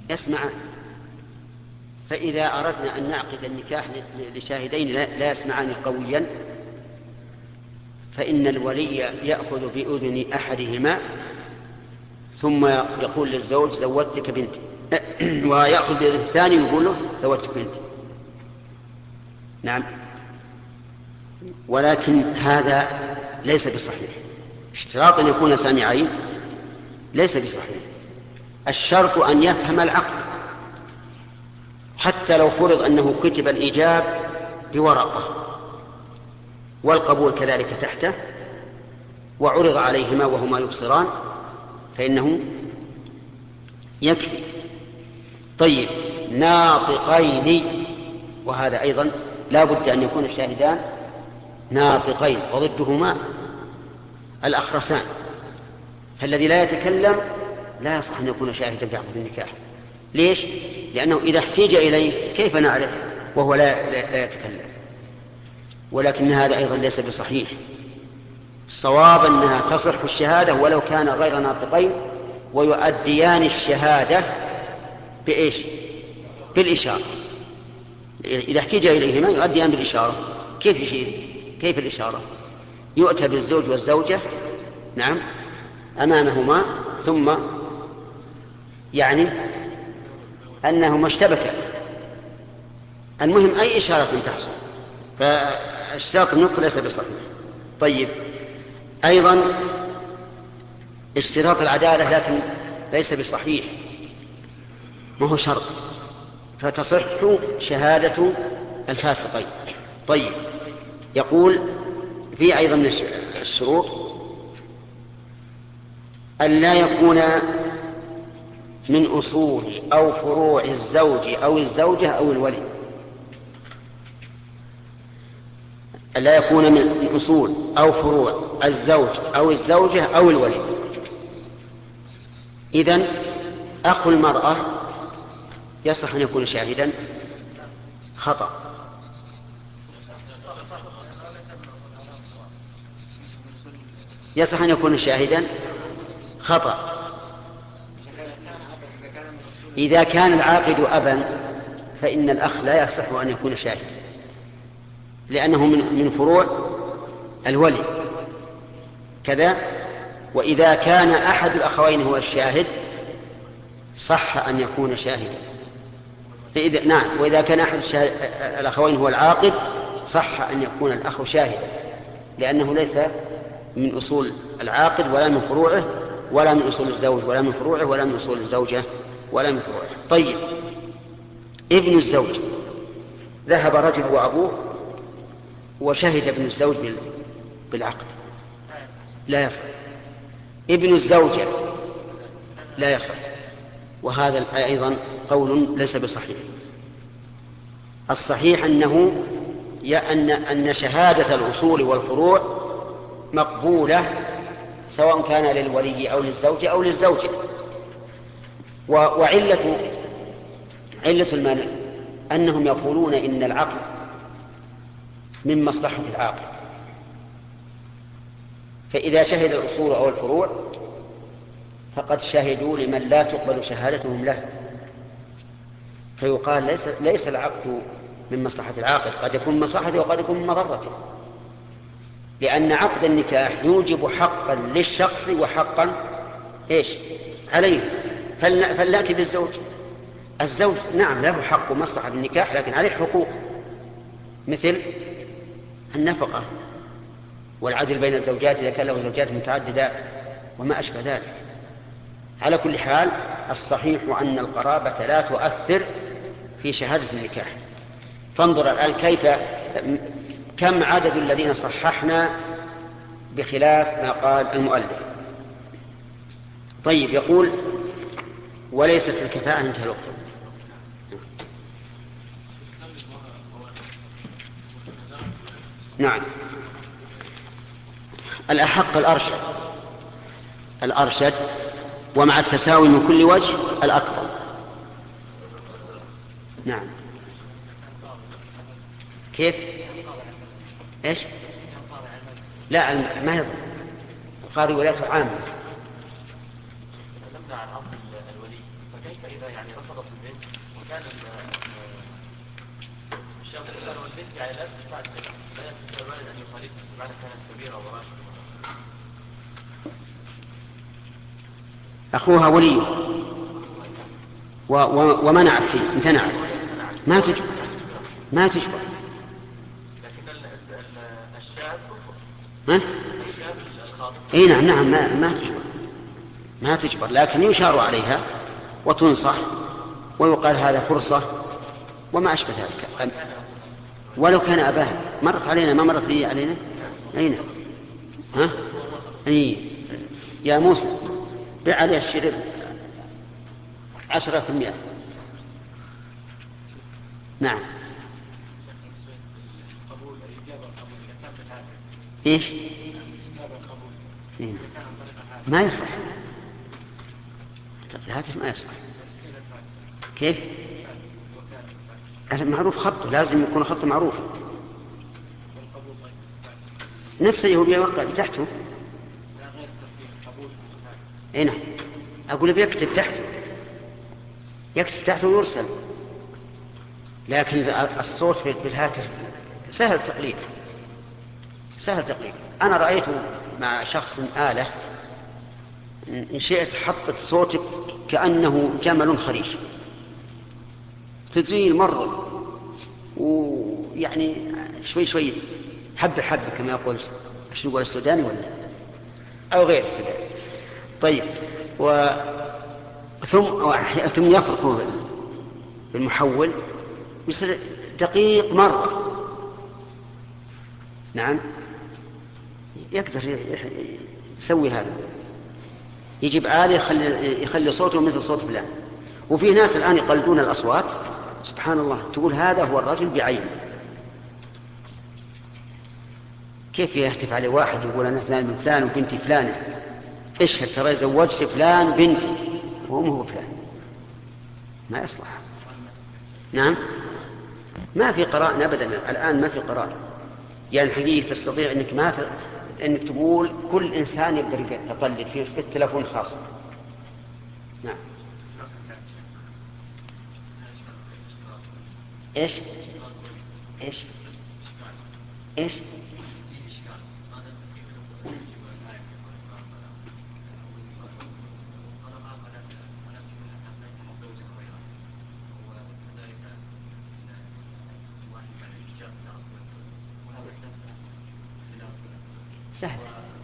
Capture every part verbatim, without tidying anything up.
يسمعان. فإذا أردنا أن نعقد النكاح لشاهدين لا يسمعان قويا فإن الولي يأخذ بأذن أحدهما ثم يقول للزوج زوجتك بنتي، ويأخذ بأذن الثاني ويقول له زوجتك بنتي. نعم، ولكن هذا ليس بصحيح. اشتراط أن يكون سامعين ليس بصحيح. الشرط أن يفهم العقد، حتى لو فرض أنه كتب الإيجاب بورقة والقبول كذلك تحته وعرض عليهما وهما يبصران فإنه يكفي. طيب، ناطقين، وهذا أيضا لا بد أن يكون الشاهدان ناطقين، وضدهما الأخرسان. فالذي لا يتكلم لا يصح أن يكون شاهدا في عقد النكاح. ليش؟ لأنه إذا احتيج إليه كيف نعرف وهو لا, لا, لا يتكلم؟ ولكن هذا أيضا ليس بصحيح. الصواب أنها تصح الشهادة ولو كان غير ناطقين، ويؤديان الشهادة بإيش؟ بالإشارة. إذا احتيج إليهما يؤديان بالإشارة. كيف يشير؟ كيف الإشارة؟ يؤتى بالزوج والزوجة نعم أمامهما، ثم يعني أنهما اشتبكا. المهم أي إشارة تحصل، فاشتراط النطق ليس بصحيح. طيب، أيضا اشتراط العدالة لكن ليس بصحيح، ما هو شرط، فتصح شهادة الفاسقين. طيب، يقول في أيضا من الشروط أن لا يكون من أصول أو فروع الزوج أو الزوجة أو الولي. لا يكون من أصول أو فروع الزوج أو الزوجة أو الولي. إذن أخو المرأة يصح أن يكون شاهدا؟ خطأ. يصح أن يكون شاهدا؟ خطأ. إذا كان العاقد أبا فإن الأخ لا يصح أن يكون شاهدا، لأنه من من فروع الولي كذا. وإذا كان أحد الأخوين هو الشاهد صح أن يكون شاهدا. إذا نعم، وإذا كان أحد الأخوين هو العاقد صح أن يكون الأخ شاهدا، لأنه ليس من أصول العاقد ولا من فروعه، ولا من أصول الزوج ولا من فروعه، ولا من أصول الزوجة ولا من فروعه. طيب، ابن الزوج، ذهب رجل وأبوه وشهد ابن الزوج بالعقد، لا يصح. ابن الزوجة لا يصح، وهذا أيضا قول ليس بصحيح. الصحيح أنه أن أن شهادة الأصول والفروع مقبولة سواء كان للولي أو للزوجة أو للزوجة. وعلة علة المانع أنهم يقولون إن العقد من مصلحة العاقد، فإذا شهد الأصول أو الفروع فقد شهدوا لمن لا تقبل شهادتهم له، فيقال ليس, ليس العقد من مصلحة العاقد، قد يكون من مصلحته وقد يكون من مضرته، لأن عقد النكاح يوجب حقا للشخص وحقا إيش عليه. فلنأتي بالزوج. الزوج نعم له حق ومصلحة النكاح، لكن عليه حقوق مثل النفقة والعدل بين الزوجات إذا كان له زوجات متعددات وما أشبه ذلك. على كل حال الصحيح أن القرابة لا تؤثر في شهادة النكاح. فانظر الآن كيف كم عدد الذين صححنا بخلاف ما قال المؤلف. طيب، يقول وليست الكفاءة. انتهى الوقت. نعم، الأحق الأرشد الأرشد ومع التساوي من كل وجه الأكبر. نعم، كيف إيش؟ لا، ما يضر. القاضي ولايته عامة. إذا يعني رفضت البنت وكان الشاب الإنسان والبنت يعني لا تستطيع لا يستطيع الوالد أن يخالفها بمعنى كانت كبيرة وراشدة. أخوها وليه و... و... ومنعت فيه امتنعت ما تجبر ما تجبر لكن الشاب ها؟ الشاب الخاطب اي نعم نعم ما, ما تجبر ما تجبر لكن يشار عليها وتنصح ويقال هذا فرصة وما أشبه ذلك. ولو كان أباها مرت علينا ما مرت لي علينا أين ها أي يا موسى بيع عليها الشريط عشرة في المئة. نعم إيش إيه؟ ما يصح الهاتف ما يصح. كيف معروف خطه لازم يكون خطه معروف نفسه هو بيوقع تحته. هنا أقول بيكتب تحته يكتب تحته ويرسل لكن الصوت في الهاتف سهل تقليد سهل تقليد. أنا رأيته مع شخص آلة إن شئت حطت صوتك كأنه جمل خريش تزيل مرة ويعني شوي شوي حبة حبة كما يقول شو يقول السوداني ولا أو غير السوداني. طيب و ثم ثم يفرق بالمحول يصير دقيق مرة. نعم يقدر يسوي هذا يجيب آلة يخلي, يخلي صوته مثل صوت فلان. وفي ناس الآن يقلدون الأصوات سبحان الله تقول هذا هو الرجل بعينه. كيف يهتف عليه واحد يقول أنا فلان من فلان وبنتي فلانة اشهد ترى زوجت فلان بنتي وأمه فلان ما يصلح. نعم ما في قرائن أبدا الآن ما في قرائن يعني حقيقة تستطيع أنك ما ت... أنك تقول كل إنسان يقدر يقلد في, في التلفون خاصة. نعم إيش إيش إيش سهل.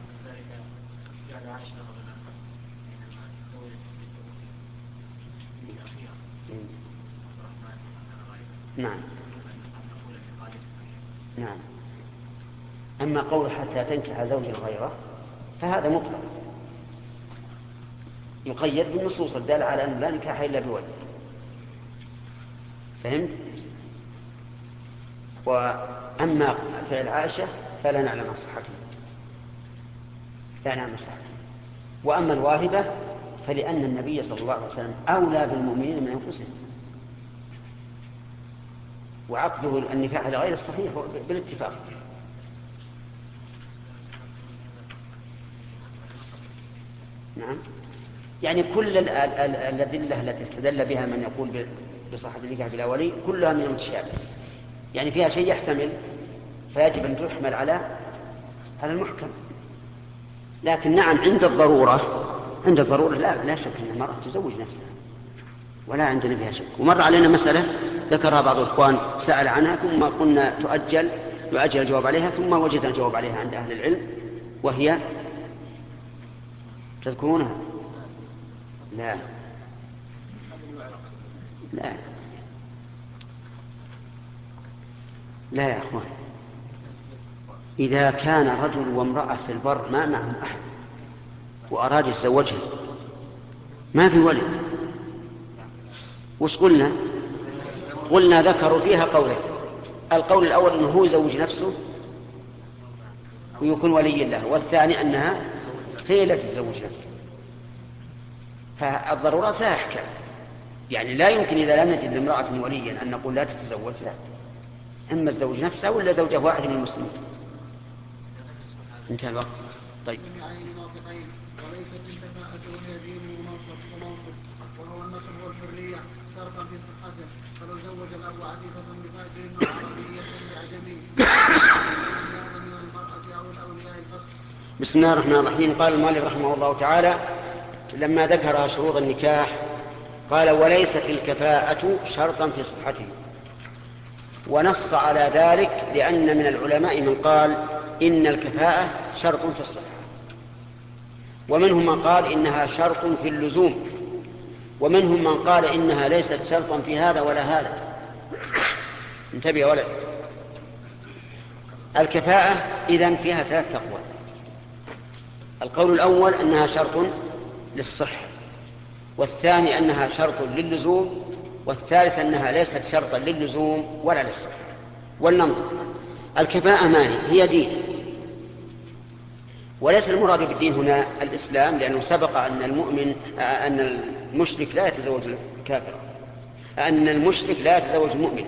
نعم نعم أما قول حتى تنكح زوجا غيره فهذا مطلق يقيد بالنصوص الدالة على أن لا نكاح إلا بولي. فهمت؟ وأما فعل عائشة فلا نعلم عن صحته لا نعلم صحته. وأما الواهبة فلأن النبي صلى الله عليه وسلم أولى بالمؤمنين من أنفسهم وعقده النكاح لغير الصحيح بالاتفاق. نعم يعني كل الأدلة التي استدل بها من يقول بصحة النكاح بلا ولي كلها من المتشابه يعني فيها شيء يحتمل فيجب أن تحمل على على المحكم. لكن نعم عند الضرورة عند الضرورة لا لا شك أن المرأة تزوج نفسها ولا عندنا فيها شك. ومر علينا مسألة ذكرها بعض الإخوان سأل عنها ثم قلنا تؤجل يؤجل الجواب عليها ثم وجدنا الجواب عليها عند أهل العلم وهي تذكرونها لا لا لا يا أخوان إذا كان رجل وامرأة في البر ما معهم أحد وأراد يتزوجها ما في ولد وش قلنا قلنا ذكروا فيها قولين. القول الأول أنه هو يزوج نفسه ويكون ولي له والثاني أنها هي التي تزوج نفسه. فالضرورات لا أحكام يعني لا يمكن إذا لم نجد لامرأة وليا أن نقول لا تتزوج لا إما تزوج نفسها ولا زوجها واحد من المسلمين. انتهى الوقت. طيب وليست الكفاءة وهي دين ومنصب ومنصب وهو النصب والحرية شرطا في صحته. فلو زوج الأب عفيفة بفاجر أو عربية لأعجمي لم من المرأة أو الأولياء الفصل. بسم الله الرحمن الرحيم. قال المؤلف رحمه الله تعالى لما ذكر شروط النكاح قال وليست الكفاءة شرطا في صحته، ونص على ذلك لأن من العلماء من قال إن الكفاءة شرط في الصحة، ومنهم من قال إنها شرط في اللزوم، ومنهم من قال إنها ليست شرطا في هذا ولا هذا. انتبه يا ولد. الكفاءة إذن فيها ثلاث أقوال. القول الأول أنها شرط للصحة، والثاني أنها شرط للزوم، والثالث أنها ليست شرطا للزوم ولا للصحة. ولننظر الكفاءة ما هي؟ هي دين، وليس المراد بالدين هنا الإسلام، لأنه سبق أن المؤمن أن المشرك لا يتزوج الكافر، أن المشرك لا يتزوج المؤمنة،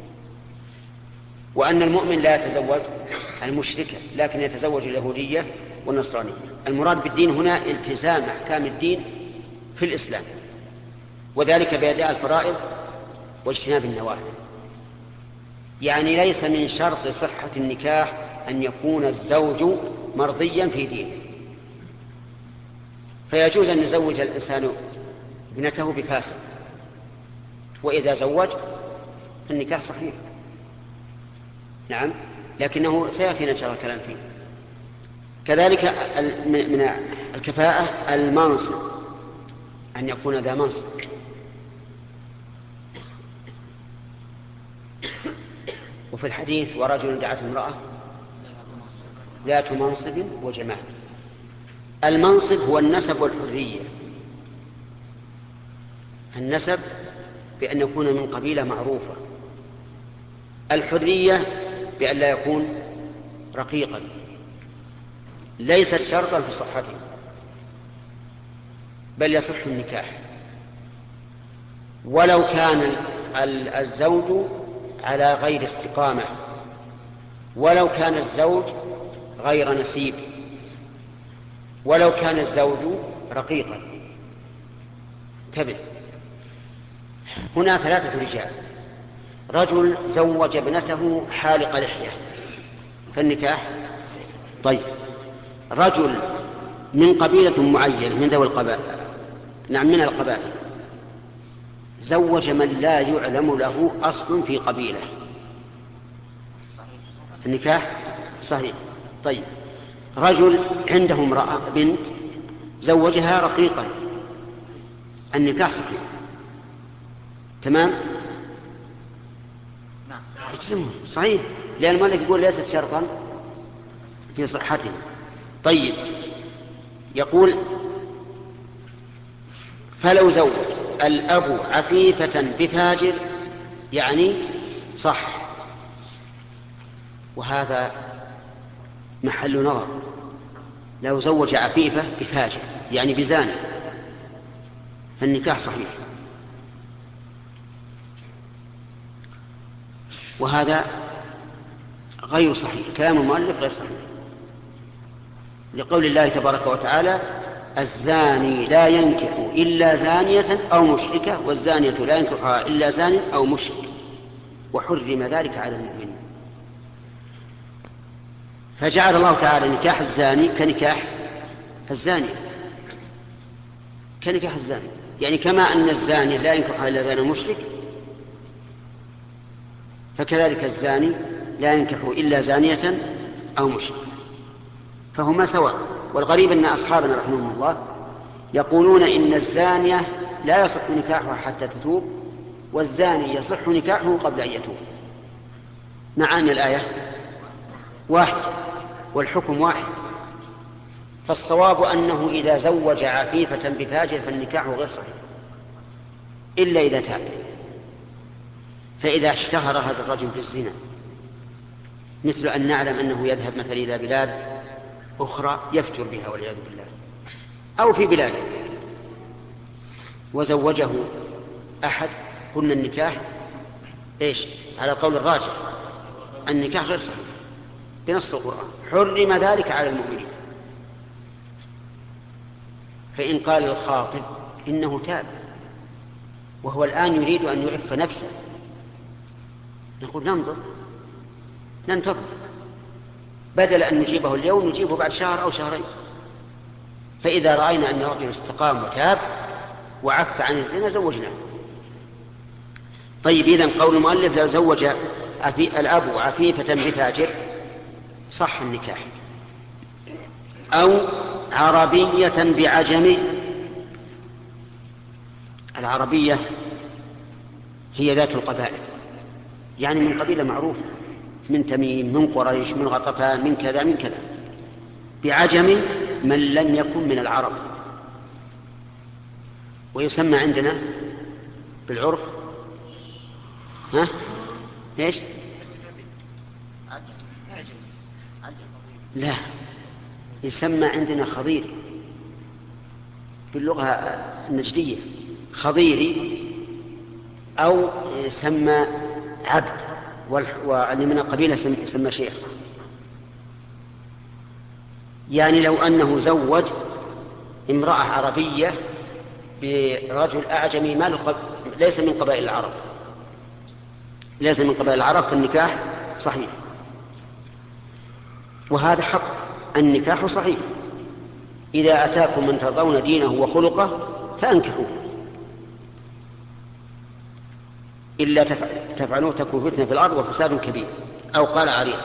وأن المؤمن لا يتزوج المشركة لكن يتزوج اليهودية والنصرانية. المراد بالدين هنا التزام أحكام الدين في الإسلام، وذلك بأداء الفرائض واجتناب النواهي. يعني ليس من شرط صحة النكاح أن يكون الزوج مرضيا في دينه، فيجوز أن يزوج الإنسان ابنته بفاسق، وإذا زوج النكاح صحيح. نعم، لكنه سيأتينا إن شاء الله الكلام فيه. كذلك من الكفاءة المنصب، أن يكون ذا منصب. وفي الحديث ورجل دعته امرأة ذات منصب وجمال. المنصب هو النسب والحرية. النسب بأن يكون من قبيلة معروفة، الحرية بأن لا يكون رقيقا. ليست شرطا في صحته، بل يصح النكاح ولو كان الزوج على غير استقامة، ولو كان الزوج غير نسيب، ولو كان الزوج رقيقا. انتبه، هنا ثلاثة رجال. رجل زوج ابنته حالق لحية فالنكاح طيب. رجل من قبيلة معينة من ذوي القبائل، نعم من القبائل، زوج من لا يعلم له أصل في قبيلة، النكاح صحيح. طيب، رجل عنده امرأة بنت زوجها رقيقا، النكاح صحيح. تمام؟ نعم صحيح، لأن المؤلف يقول ليست شرطا في صحته. طيب، يقول فلو زوج الأب عفيفة بفاجر يعني صح، وهذا محل نظر. لو زوج عفيفة بفاجر يعني بزاني فالنكاح صحيح، وهذا غير صحيح. كلام المؤلف غير صحيح لقول الله تبارك وتعالى الزاني لا ينكح إلا زانية أو مشركة والزانية لا ينكحها إلا زان أو مشرك وحرم ذلك على المؤمنين. فجعل الله تعالى نكاح الزاني كنكاح الزانية، كنكاح الزاني، يعني كما أن الزانية لا ينكحها إلا زان مشرك فكذلك الزاني لا ينكح إلا زانية أو مشرك، فهما سواء. والغريب أن أصحابنا رحمهم الله يقولون إن الزانية لا يصح نكاحها حتى تتوب، والزاني يصح نكاحه قبل أن يتوب، مع أن الآية واحد والحكم واحد. فالصواب أنه إذا زوج عفيفة بفاجر فالنكاح غير صحيح إلا إذا تاب. فإذا اشتهر هذا الرجل بالزنا، مثل أن نعلم أنه يذهب مثلا إلى بلاد أخرى يفتر بها والعياذ بالله، أو في بلاده وزوجه أحد، قلنا النكاح إيش على القول الراجح النكاح غير صحيح بنص القرآن، حرم ذلك على المؤمنين. فإن قال الخاطب إنه تاب وهو الآن يريد أن يعف نفسه، نقول ننظر ننتظر، بدل أن نجيبه اليوم نجيبه بعد شهر أو شهرين. فإذا رأينا أن الرجل استقام وتاب وعف عن الزنا زوجناه. طيب، إذن قول المؤلف لو زوج الأب عفيفة بفاجر صح النكاح، أو عربية بعجمي. العربية هي ذات القبائل، يعني من قبيلة معروفة، من تميم، من قريش، من غطفان، من كذا من كذا. بعجم من لم يكن من العرب، ويسمى عندنا بالعرف ها ايش؟ لا، يسمى عندنا خضير باللغة النجدية، خضيري، أو يسمى عبد، واللي من القبيلة يسمى شيخ. يعني لو أنه زوج امرأة عربية برجل أعجمي ما لقب... ليس من قبائل العرب، ليس من قبائل العرب، فالنكاح صحيح. وهذا حق، النكاح صحيح. إذا أتاكم من ترضون دينه وخلقه فأنكحوه، إلا تفعلوه تكون فتنة في الأرض وفساد كبير. أو قال عريض: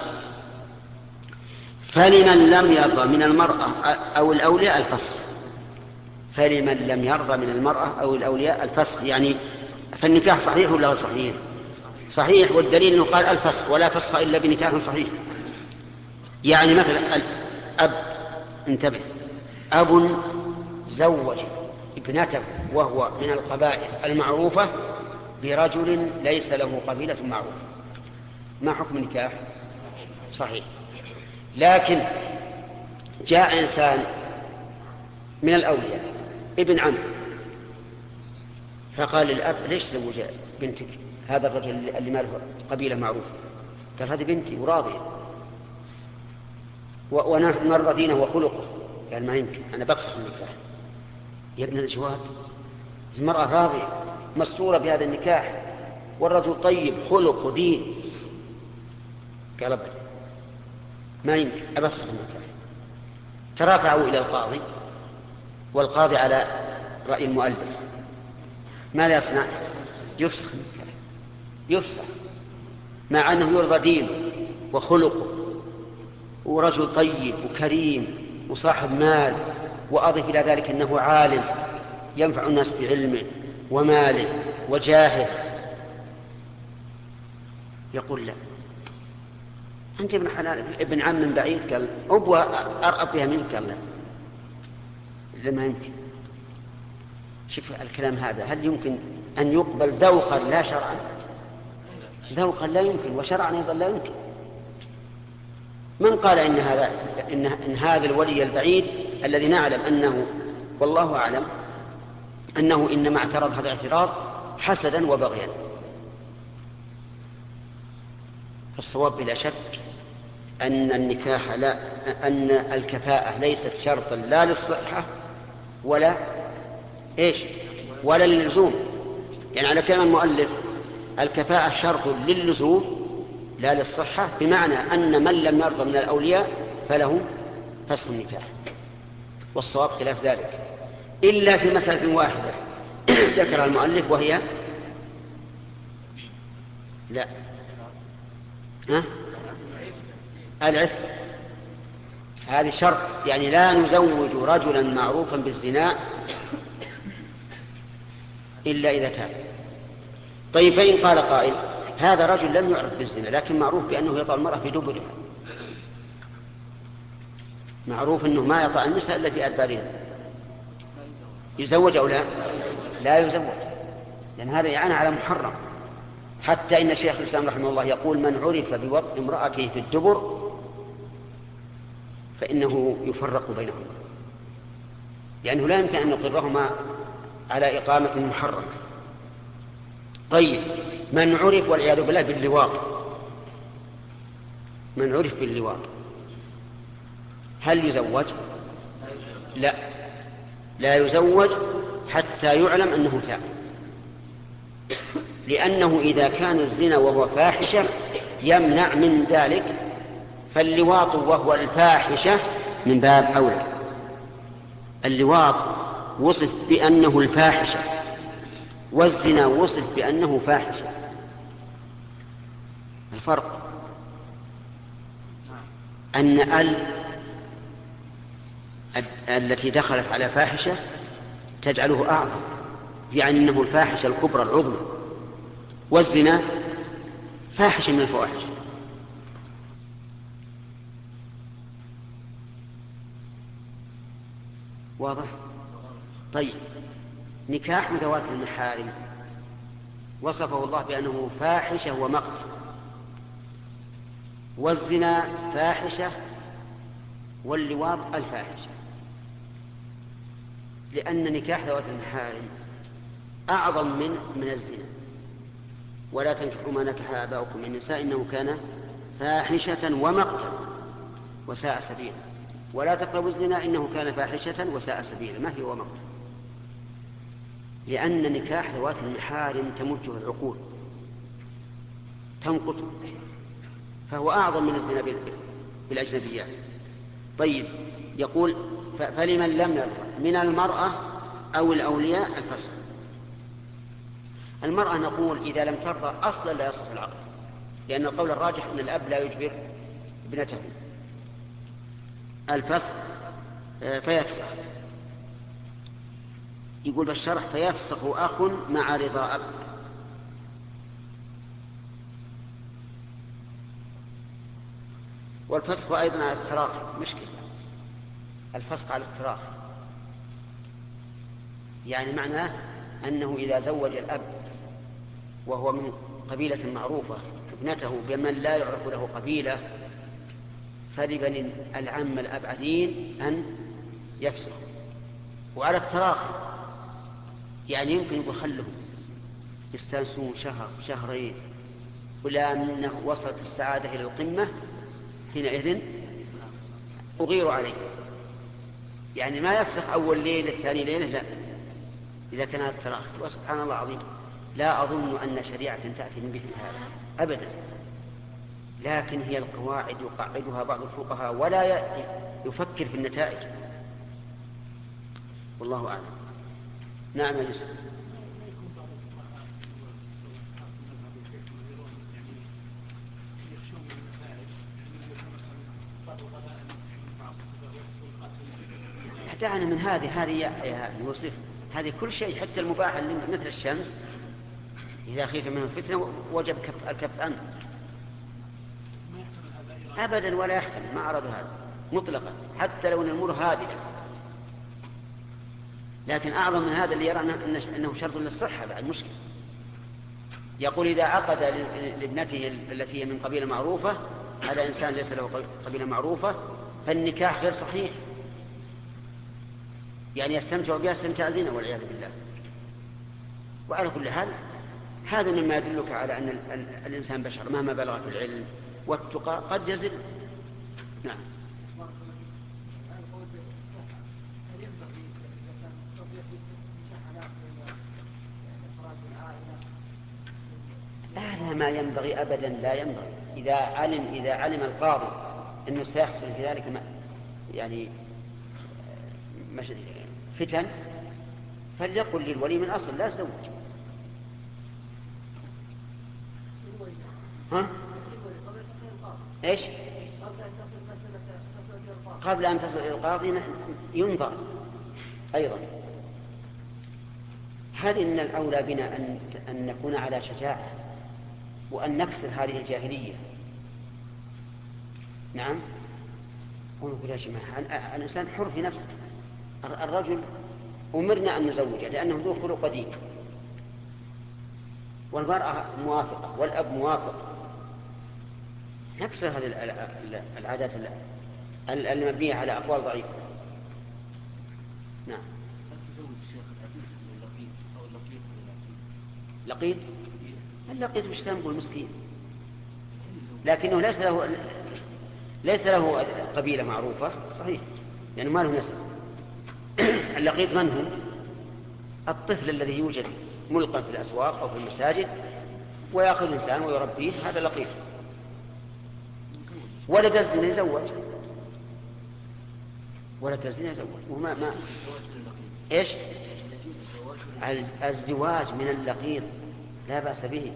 فلمن لم يرضى من المرأة أو الأولياء الفسخ. فلمن لم يرضى من المرأة أو الأولياء الفسخ، يعني فالنكاح صحيح ولا صحيح؟ صحيح، والدليل أنه قال الفسخ، ولا فسخ إلا بنكاح صحيح. يعني مثلا الأب، انتبه، أب زوج ابنته وهو من القبائل المعروفة برجل ليس له قبيلة معروفة، ما حكم النكاح؟ صحيح. لكن جاء إنسان من الأولياء ابن عم، فقال للأب: ليش زوج بنتك هذا الرجل اللي ما له قبيلة معروفة؟ قال: هذه بنتي وراضية ونرضى دينه وخلقه. قال: ما يمكن، أنا بفسخ النكاح. يا ابن الجواب، المرأة راضية مستورة بهذا النكاح، والرجل طيب خلق ودين. قال: أبدا، ما يمكن، أبفسخ النكاح. ترافعوا إلى القاضي، والقاضي على رأي المؤلف ماذا يصنع؟ يفسخ النكاح، يفسخ، مع أنه يرضى دينه وخلقه ورجل طيب وكريم وصاحب مال، وأضف إلى ذلك أنه عالم ينفع الناس بعلمه وماله وجاهه. يقول: لا، أنت ابن حلال، ابن عم من بعيد. قال: أبوى أرأب بها منك. قال: لا، لما يمكن. شوف الكلام هذا، هل يمكن أن يقبل ذوقا لا شرعا؟ ذوقا لا يمكن، وشرعا أيضا لا يمكن. من قال إن هذا إن, إن هذا الولي البعيد الذي نعلم أنه والله أعلم أنه إنما اعترض هذا الاعتراض حسدا وبغيا؟ فالصواب بلا شك أن النكاح لا أن الكفاءة ليست شرطا لا للصحة ولا إيش ولا للزوم. يعني على كلام المؤلف الكفاءة شرط للزوم لا للصحة، بمعنى أن من لم يرضى من الأولياء فله فسخ النكاح، والصواب خلاف ذلك، إلا في مسألة واحدة ذكرها المؤلف، وهي لا ها؟ العفة. هذه شرط، يعني لا نزوج رجلا معروفا بالزنا إلا إذا تاب. طيب، فإن قال قائل: هذا رجل لم يعرف بالزنا لكن معروف بأنه يطأ المرأة في دبرها، معروف أنه ما يطأ النساء إلا في أدبارها، يزوج أو لا؟ لا يزوج، لأن هذا يعني على محرم. حتى إن شيخ الإسلام رحمه الله يقول: من عرف بوطء امرأته في الدبر فإنه يفرق بينهما، لأنه لا يمكن أن نقرهما على إقامة محرمة. طيب، من عرف والعياذ بالله باللواط، من عرف باللواط هل يزوج؟ لا، لا يزوج حتى يعلم أنه تاب، لأنه إذا كان الزنا وهو فاحشة يمنع من ذلك، فاللواط وهو الفاحشة من باب أولى. اللواط وصف بأنه الفاحشة، والزنا وصف بأنه فاحشة. الفرق أن ال التي دخلت على فاحشة تجعله أعظم، يعني أنه الفاحشة الكبرى العظمى، والزنا فاحشة من الفواحش. واضح؟ طيب، نكاح ذوات المحارم وصفه الله بأنه فاحشة ومقت، والزنا فاحشة، واللواط الفاحشة، لأن نكاح ذوات المحارم أعظم من من الزنا. ولا تنكحوا ما نكح آباؤكم من النساء إنه كان فاحشة ومقتا وساء سبيلا، ولا تقربوا الزنا إنه كان فاحشة وساء سبيلا. ما هي ومقتا؟ لأن نكاح ذوات المحارم تمجه العقول، تنقطه، فهو أعظم من الزنا بالأجنبيات. طيب، يقول فلمن لم يرضى من المرأة أو الأولياء الفسخ. المرأة نقول إذا لم ترضى أصلا لا يصح العقد، لأن القول الراجح أن الأب لا يجبر ابنته الفسخ فيفسخ. يقول بالشرح فيفسخ أخ مع رضا أب. والفسخ أيضا على التراخي، مشكلة الفسخ على التراخي، يعني معناه أنه إذا زوج الأب وهو من قبيلة معروفة ابنته بمن لا يعرف له قبيلة، فلبني العم الأبعدين أن يفسخ. وعلى التراخي يعني يمكن يقول خلهم يستانسون شهر شهرين، ولا منه وصلت السعادة إلى القمة حينئذ أغير عليه، يعني ما يفسخ أول ليلة الثاني ليلة، لا، إذا كان هذا التراخي. وسبحان الله العظيم لا أظن أن شريعة تأتي من مثل هذا أبدا، لكن هي القواعد يقعدها بعض الفقهاء ولا يفكر في النتائج، والله أعلم. نعم يا يوسف. دعنا من هذه هذه يا يوسف، هذه كل شيء حتى المباح مثل الشمس إذا خيف منه الفتنة وجب الكف عنه أبدا، ولا يحتمل، ما أراد هذا مطلقا حتى لو أن الأمور هادئة. لكن أعظم من هذا اللي يرى أنه شرط للصحة بعد مشكلة. يقول إذا عقد لابنته التي هي من قبيلة معروفة هذا إنسان ليس له قبيلة معروفة، فالنكاح غير صحيح، يعني يستمتع بها استمتاع زنا والعياذ بالله. وعلى كل حال هذا مما يدلك على أن الإنسان بشر مهما بلغ في العلم والتقى قد يزل. نعم. لا ما ينبغي أبدا، لا ينبغي. إذا علم إذا علم القاضي أنه سيحصل في ذلك ما يعني فتن فليقل للولي من أصل لا يزوج. ها؟ إيش؟ قبل أن تصل إلى القاضي ينظر أيضا. هل إن الأولى بنا أن أن نكون على شجاعة وأن نكسر هذه الجاهلية؟ نعم. ونقول يا جماعة الإنسان حر في نفسه. الرجل أمرنا أن نزوجه لأنه ذو خلق دين، والمرأة موافقة والأب موافق. نكسر هذه العادات المبنية على أقوال ضعيفة. نعم. لقيط اللقيط مش تنقل مسكين، لكنه ليس له ليس له قبيلة معروفة صحيح لأنه ما له نسب. اللقيط من هو؟ الطفل الذي يوجد ملقا في الأسواق أو في المساجد ويأخذ إنسان ويربيه، هذا لقيط. ولد الزنا يزوج، ولد الزنا يزوج وما ما إيش؟ الزواج من اللقيط لا بأس به.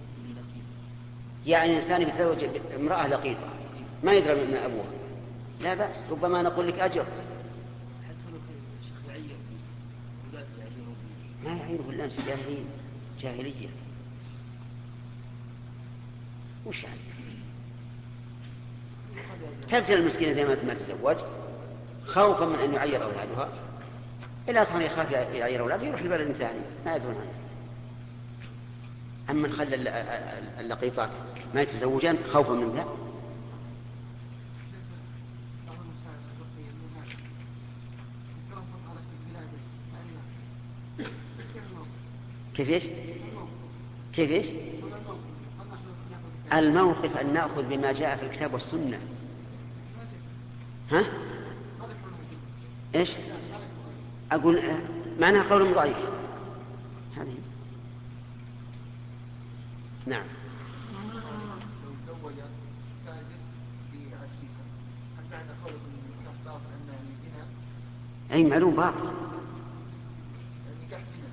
يعني إنسان يتزوج امرأة لقيطة ما يدري من أبوها، لا بأس، ربما نقول لك أجر. ما يعينه الآن جاهلين جاهلية. وش يعني؟ تبتل المسكينة زي ما تزوج خوفا من أن يعير أولادها، إلا أصلا يخاف يعير أولاده يروح لبلد ثاني ما يدرون عنه. أما خلى اللقيطات ما يتزوجان خوفا من ذلك. كيف ايش؟ كيف ايش؟ الموقف أن نأخذ بما جاء في الكتاب والسنة. ها؟ ايش؟ أقول معناها قول ضعيف هذه. نعم. لو تزوج تاجر بعشيقة هل معنى قولكم النكاح باطل أنه زنا؟ أي معلوم باطل. النكاح زنا.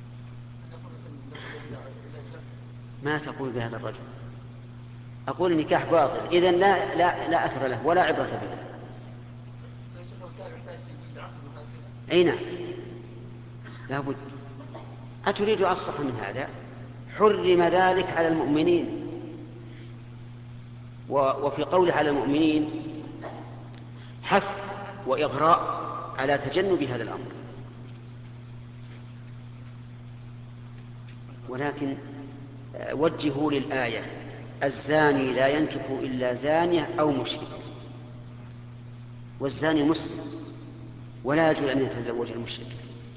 ما تقول بهذا الرجل. أقول النكاح باطل إذن لا لا لا أثر له ولا عبرة به. أي نعم لا بد. أتريد أصرح من هذا؟ حرم ذلك على المؤمنين، وفي قوله على المؤمنين حث وإغراء على تجنب هذا الأمر. ولكن وجهوا للآية الزاني لا ينكح إلا زانية أو مشرك، والزاني مسلم ولا يجوز أن يتزوج المشرك.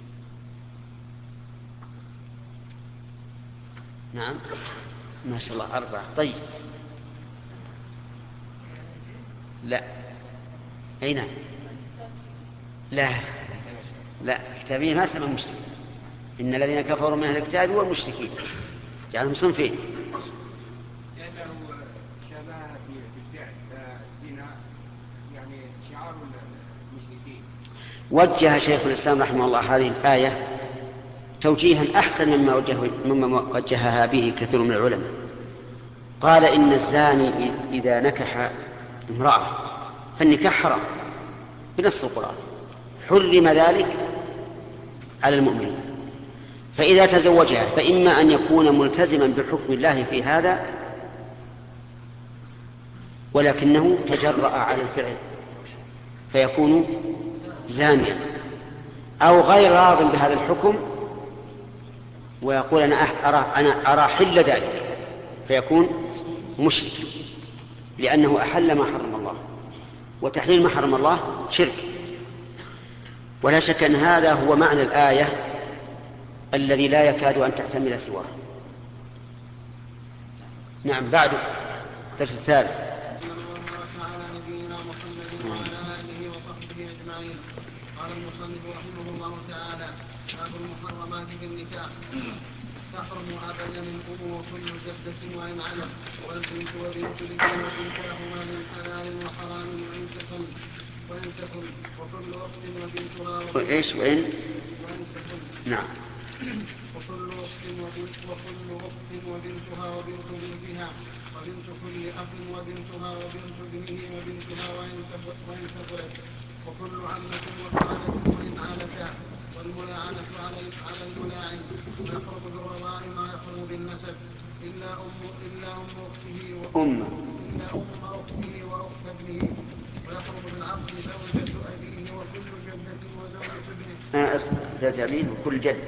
نعم ما شاء الله أربعة. طيب لا أي نعم لا لا كتابين ما سمى مشرك. إن الذين كفروا من أهل الكتاب والمشركين جعلهم صنفين. لأنه شبه بالفعل الزنا يعني شعار المشركين. وجه شيخ الإسلام رحمه الله هذه الآية توجيها أحسن مما وجه مما وجهها به كثير من العلماء. قال إن الزاني إذا نكح امرأة فالنكاح حرام بنص القرآن، حرم ذلك على المؤمنين. فإذا تزوجها فإما أن يكون ملتزما بحكم الله في هذا ولكنه تجرأ على الفعل فيكون زانيا، أو غير راض بهذا الحكم ويقول أنا أرى, أنا أرى حل ذلك فيكون مشرك، لأنه أحل ما حرم الله، وتحليل ما حرم الله شرك. ولا شك أن هذا هو معنى الآية الذي لا يكاد أن تحتمل سواه. نعم بعد الدرس الثالث. على نبينا محمد وعلى آله وصحبه أجمعين. قال المصنف رحمه الله تعالى: باب المحرمات في النكاح. تحرم أبدا الأم وكل جدة وإن علم، والبنت وبنت الابن وبنتهما من حلال وحرام وإنسف وإنسف وكل أخت وبنتها وإيش وإن وإنسف. نعم. وكل أخت وبنت وكل أخت وبنتها وبنت بنتها وبنت كل أخ وبنتها وبنت ابنه وبنتها وإن سفلت، وكل عمة وخالة وإن عالتا، والملاعنة على الملاعن. ويحرم بالرضاع ما يحرم بالنسب إلا أم إلا أم أخته أم إلا أم أخته وأخت ابنه. ويحرم بالعقد زوجة أبيه وكل جدة وزوجة ابنه. آه زوجة أبيه وكل جد.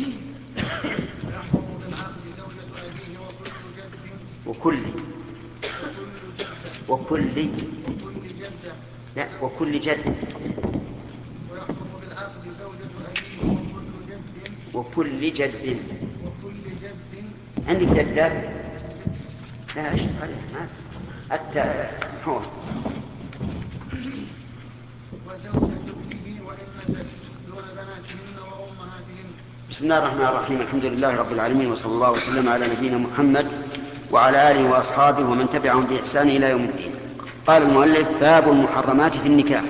ويحرم بالعقد زوجة أبيه وكل جد وكل وكل جدة وكل وكل جدة. لا وكل جد. ويحرم بالعقد زوجة أبيه وكل جد وكل جد. وكل جد. عندك جدة؟ لا اشتغل عليه ما أنت هو. وزوجة ابنه وإن نزل دون بسم الله الرحمن الرحيم. الحمد لله رب العالمين، وصلى الله وسلم على نبينا محمد وعلى آله وأصحابه ومن تبعهم بإحسان إلى يوم الدين. قال المؤلف: باب المحرمات في النكاح.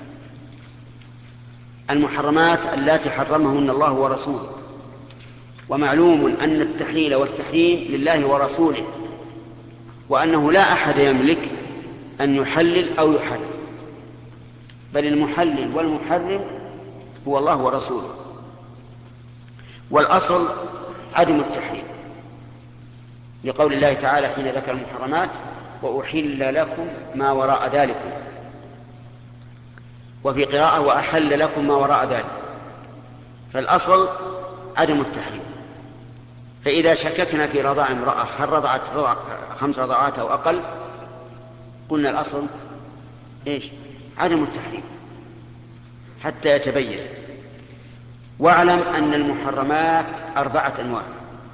المحرمات التي حرمهن الله ورسوله. ومعلوم أن التحليل والتحريم لله ورسوله، وأنه لا أحد يملك أن يحلل أو يحرم، بل المحلل والمحرم هو الله ورسوله. والأصل عدم التحريم، لقول الله تعالى حين ذكر المحرمات: وأحل لكم ما وراء ذلكم، وفي قراءة: وأحل لكم ما وراء ذلك. فالأصل عدم التحريم. فإذا شككنا في رضاع امرأة هل رضعت رضع خمس رضعات أو أقل، قلنا الأصل إيش؟ عدم التحريم حتى يتبين. واعلم أن المحرمات أربعة أنواع: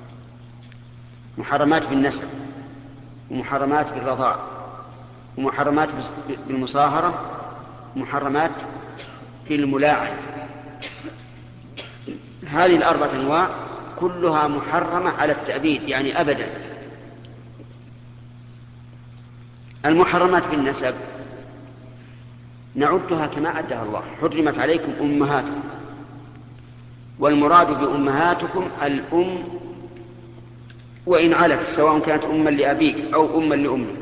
محرمات بالنسب، ومحرمات بالرضاع، ومحرمات بالمصاهرة، ومحرمات بالملاعنة. هذه الأربعة أنواع كلها محرمة على التأبيد، يعني أبدا. المحرمات بالنسب نعدها كما عدها الله: حرمت عليكم أمهاتكم. والمراد بأمهاتكم الأم وإن علت، سواء كانت أما لأبيك أو أما لأمك.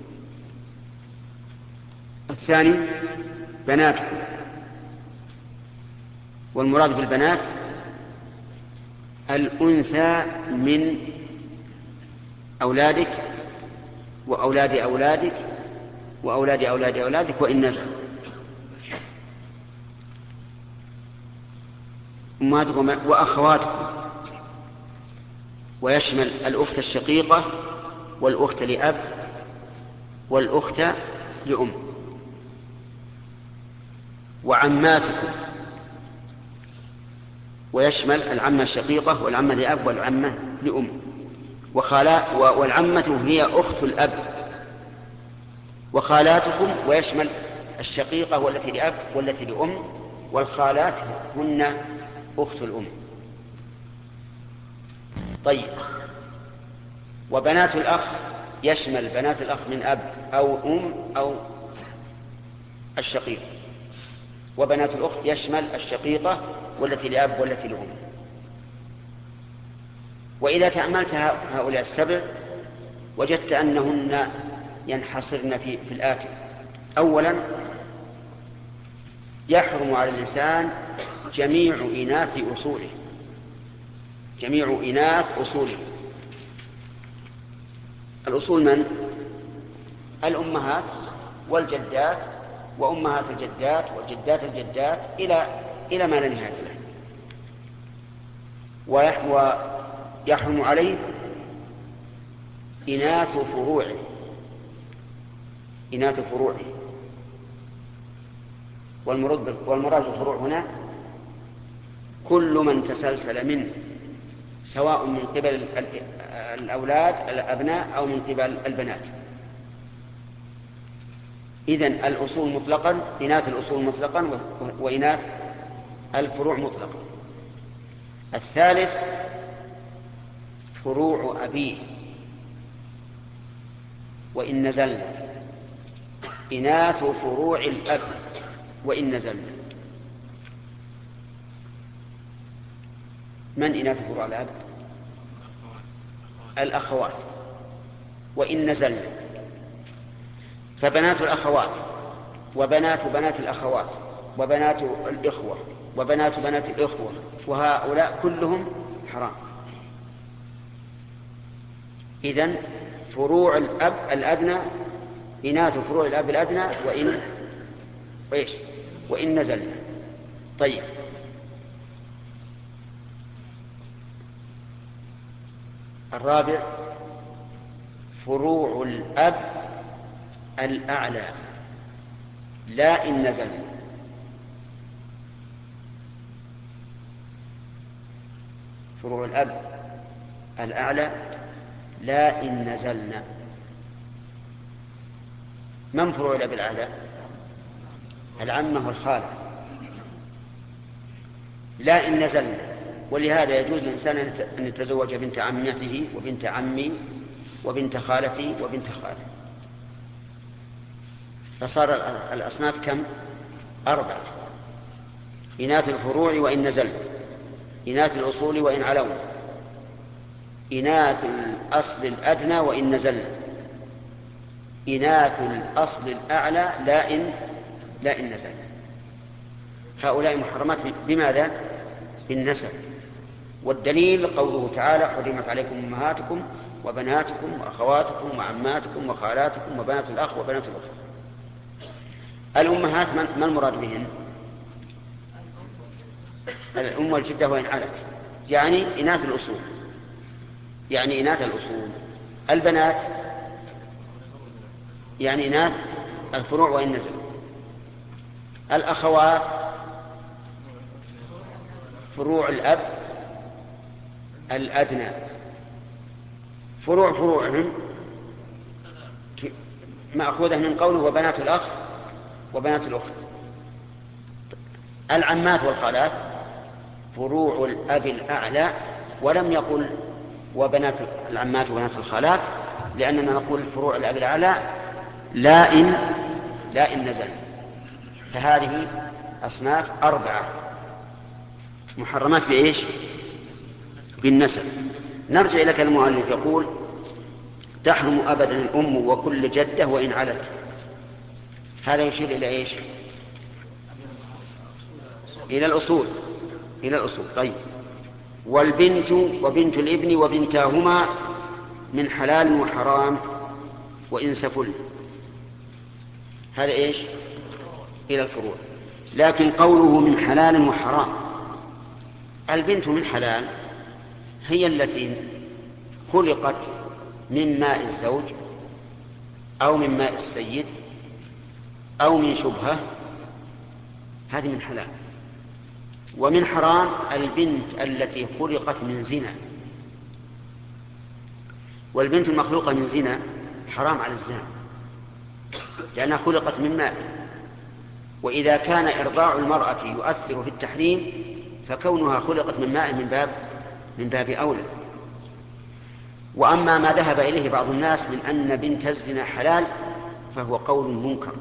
الثاني بناتكم. والمراد بالبنات الأنثى من أولادك وأولاد أولادك وأولاد أولاد أولادك وإن نزل. أمهاتكم وأخواتكم، ويشمل الأخت الشقيقة والأخت لأب والأخت لأم. وعماتكم، ويشمل العمة الشقيقة والعمة لأب والعمة لأم. وخالا والعمة هي أخت الأب. وخالاتكم، ويشمل الشقيقة والتي لأب والتي لأم. والخالات هن أخت الأم. طيب، وبنات الأخ يشمل بنات الأخ من أب أو أم أو الشقيق. وبنات الأخت يشمل الشقيقة والتي لأب والتي لأم. وإذا تأملت هؤلاء السبع وجدت أنهن ينحصرن في, في الآتي: أولا، يحرم على الإنسان جميع إناث أصوله، جميع إناث أصوله. الأصول من؟ الأمهات والجدات وأمهات الجدات وجدات الجدات إلى إلى ما لا نهاية له. ويحرم عليه إناث فروعه، إناث فروعه. والمراد بالفروع هنا كل من تسلسل منه، سواء من قبل الأولاد الأبناء أو من قبل البنات. إذن الأصول مطلقا، إناث الأصول مطلقا وإناث الفروع مطلقا. الثالث فروع أبيه وإن نزلنا، إناث فروع الأب وإن نزلنا. من إناث فروع الأب؟ الأخوات وإن نزلنا. فبنات الأخوات وبنات بنات الأخوات وبنات الإخوة وبنات بنات الإخوة وهؤلاء كلهم حرام. إذن فروع الأب الأدنى إناث فروع الأب الأدنى وإن وإيش وإن نزلنا. طيب، الرابع فروع الأب الأعلى لا إن نزلنا. فروع الأب الأعلى لا إن نزلنا. من فروع الأب الأعلى؟ العمة والخالة. لا إن نزلنا ولهذا يجوز للإنسان أن يتزوج بنت عمته وبنت عمي وبنت خالتي وبنت خالي، فصار الأصناف كم؟ أربعة: إناث الفروع وإن نزلوا، إناث الأصول وإن علوا، إناث الأصل الأدنى وإن نزلنا، إناث الأصل الأعلى لا إن لا إن نزل. هؤلاء محرمات بماذا؟ بالنسب. والدليل قوله تعالى: حرمت عليكم أمهاتكم وبناتكم وأخواتكم وعماتكم وخالاتكم وبنات الأخ وبنات الأخت. الأمهات ما المراد بهن؟ الأم والجدة وإن علت، يعني إناث الأصول، يعني إناث الأصول. البنات يعني إناث الفروع وإن نزلوا. الأخوات فروع الأب الأدنى. فروع فروعهم مأخوذة من قوله وبنات الأخ وبنات الأخت. العمات والخالات فروع الأب الأعلى، ولم يقل وبنات العمات وبنات الخالات، لأننا نقول فروع الأب الأعلى لا إن لا إن نزل. فهذه أصناف أربعة محرمات بإيش؟ بالنسب. نرجع إلى كلام المؤلف يقول: تحرم أبدا الأم وكل جدة وإن علت. هذا يشير إلى إيش؟ إلى الأصول، إلى الأصول. طيب. والبنت وبنت الابن وبنتاهما من حلال وحرام وإن سفل. هذا إيش؟ إلى الفروع. لكن قوله من حلال وحرام، البنت من حلال هي التي خلقت من ماء الزوج أو من ماء السيد أو من شبهة، هذه من حلال. ومن حرام البنت التي خلقت من زنا، والبنت المخلوقة من زنا حرام على الزنا لأنها خلقت من ماء. وإذا كان إرضاع المرأة يؤثر في التحريم فكونها خلقت من ماء من باب من باب أولى. وأما ما ذهب إليه بعض الناس من أن بنت الزنا حلال فهو قول منكر،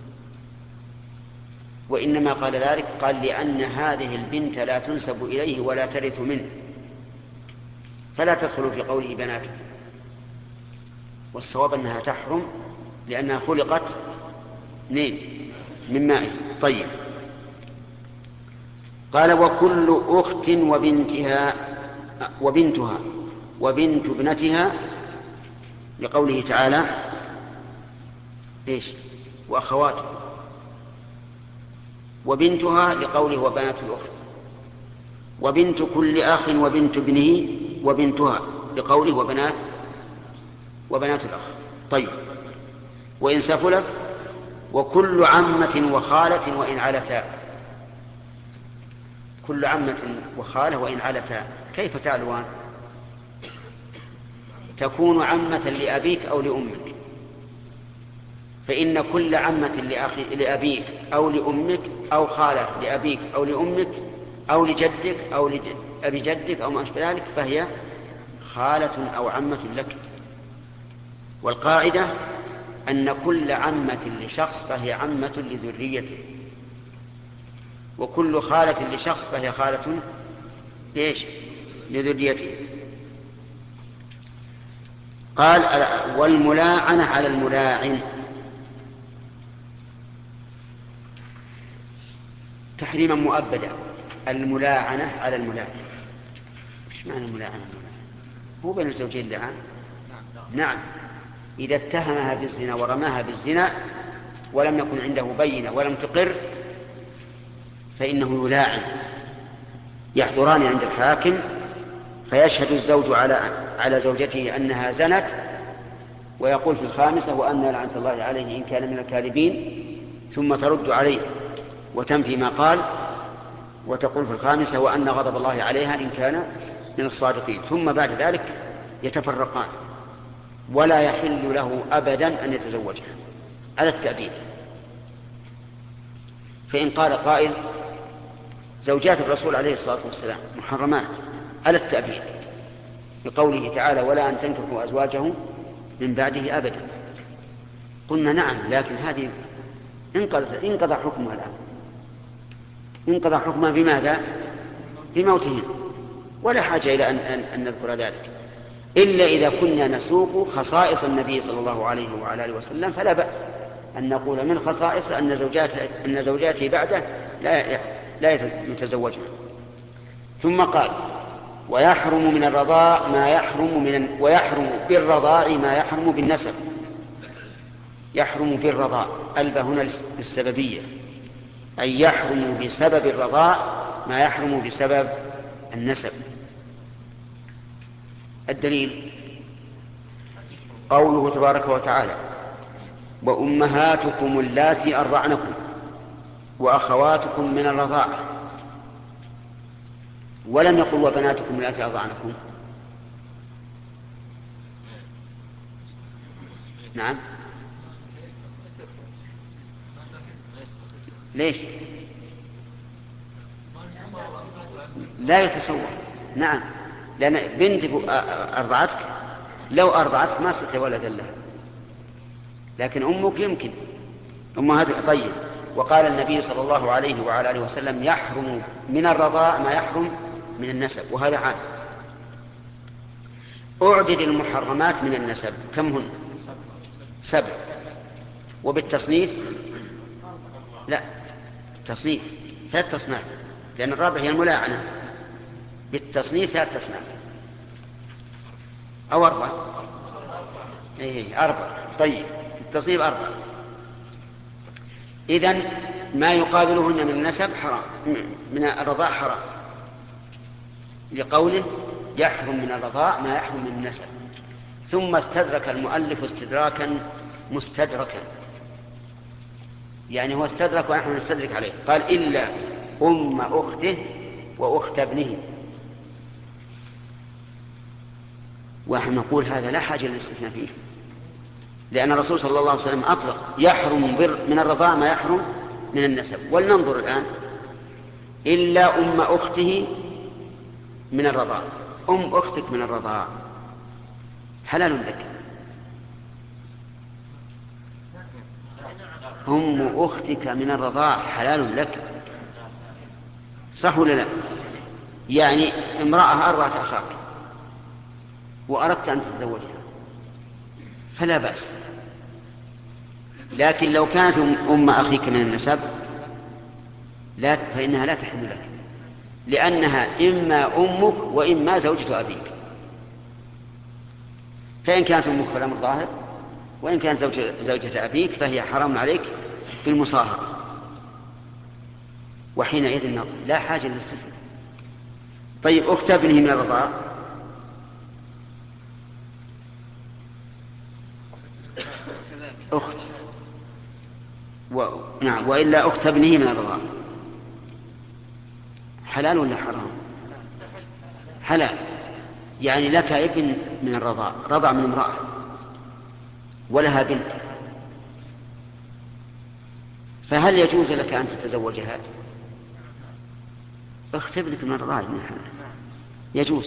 وإنما قال ذلك قال لأن هذه البنت لا تنسب إليه ولا ترث منه، فلا تدخل في قوله بناته. والصواب أنها تحرم لأنها خلقت من ماء. طيب. قال: وكل أخت وبنتها وبنتها وبنت ابنتها، لقوله تعالى إيش؟ وأخواته. وبنتها لقوله وبنات الأخت. وبنت كل أخ وبنت ابنه وبنتها لقوله وبنات وبنات الأخ. طيب. وإن سفلت وكل عمة وخالة وإن علتا. كل عمة وخالة وإن علتا، كيف تعلوان؟ تكون عمة لأبيك أو لأمك، فإن كل عمة لأخي لأبيك أو لأمك أو خالة لأبيك أو لأمك أو لجدك أو لأبي جدك أو ما أشبه ذلك فهي خالة أو عمة لك. والقاعدة أن كل عمة لشخص فهي عمة لذريته، وكل خالة لشخص فهي خالة ليش؟ لذريته. قال: والملاعنة على الملاعن. تحريما مؤبدا. الملاعنة على الملاعن. ايش معنى الملاعنة؟ هو بين الزوجين لعان؟ نعم. إذا اتهمها بالزنا ورماها بالزنا ولم يكن عنده بينة ولم تقر فإنه يلاعن. يحضران عند الحاكم فيشهد الزوج على على زوجته أنها زنت، ويقول في الخامسة: وأن لعنة الله عليه إن كان من الكاذبين، ثم ترد عليه وتنفي ما قال، وتقول في الخامسة: وأن غضب الله عليها إن كان من الصادقين. ثم بعد ذلك يتفرقان، ولا يحل له أبدا أن يتزوجها على التأبيد. فإن قال قائل: زوجات الرسول عليه الصلاة والسلام محرمات على التأبيد بقوله تعالى ولا أن تنكحوا أزواجه من بعده أبدا. قلنا نعم، لكن هذه انقضى, انقضى حكمها الآن، انقضى حكمها بماذا؟ بموتهم، ولا حاجة إلى أن, أن, أن نذكر ذلك، إلا إذا كنا نسوق خصائص النبي صلى الله عليه وعلى آله وسلم فلا بأس أن نقول من خصائص أن زوجاته, أن زوجاته بعده لا, لا يتزوجها. ثم قال ويحرم من الرضاع ما يحرم من ويحرم بالرضاع ما يحرم بالنسب. يحرم بالرضاع، ألبى هنا للسببية، أي يحرم بسبب الرضاع ما يحرم بسبب النسب. الدليل قوله تبارك وتعالى وأمهاتكم اللاتي أرضعنكم وأخواتكم من الرضاعة، ولم يقل وبناتكم اللاتي أرضعنكم. نعم، ليش؟ لا يتصور. نعم، لأن بنتك أرضعتك، لو أرضعتك ما استطيع ولدا لها، لكن أمك يمكن. أمهاتك طيب. وقال النبي صلى الله عليه وعلى آله وسلم يحرم من الرضاع ما يحرم من النسب، وهذا عام. أعدد المحرمات من النسب كم هن؟ سبع. وبالتصنيف لا، التصنيف ثلاث تصنيف، لأن الرابع هي الملاعنة. بالتصنيف ثلاث تصنيف أو أربعة. إيه أربعة. طيب بالتصنيف أربعة. إذن ما يقابلهن من النسب حرام، من الرضاع حرام، لقوله يحرم من الرضاع ما يحرم من النسب. ثم استدرك المؤلف استدراكا مستدركا، يعني هو استدرك ونحن نستدرك عليه. قال إلا أم أخته وأخت ابنه، ونحن نقول هذا لا حاجة للاستثناء فيه، لأن الرسول صلى الله عليه وسلم أطلق يحرم من الرضاع ما يحرم من النسب. ولننظر الآن إلا أم أخته من الرضاع. أم أختك من الرضاع حلال لك. أم أختك من الرضاع حلال لك، صح ولا لا؟ يعني امرأة أرضعت أخاك وأردت أن تتزوجها فلا بأس، لكن لو كانت أم أخيك من النسب لا، فإنها لا تحل لك، لأنها إما أمك وإما زوجة أبيك. فإن كانت أمك فالأمر ظاهر، وإن كانت زوجة, زوجة أبيك فهي حرام عليك بالمصاهرة، وحينئذ لا حاجة للاستثناء. طيب أخت ابنه من الرضاع أخت و... نعم، وإلا أخت ابنه من الرضاع حلال ولا حرام؟ حلال. يعني لك ابن من الرضاع، رضع من امرأة ولها بنت، فهل يجوز لك أن تتزوجها؟ أخت ابنك من الرضاع يجوز،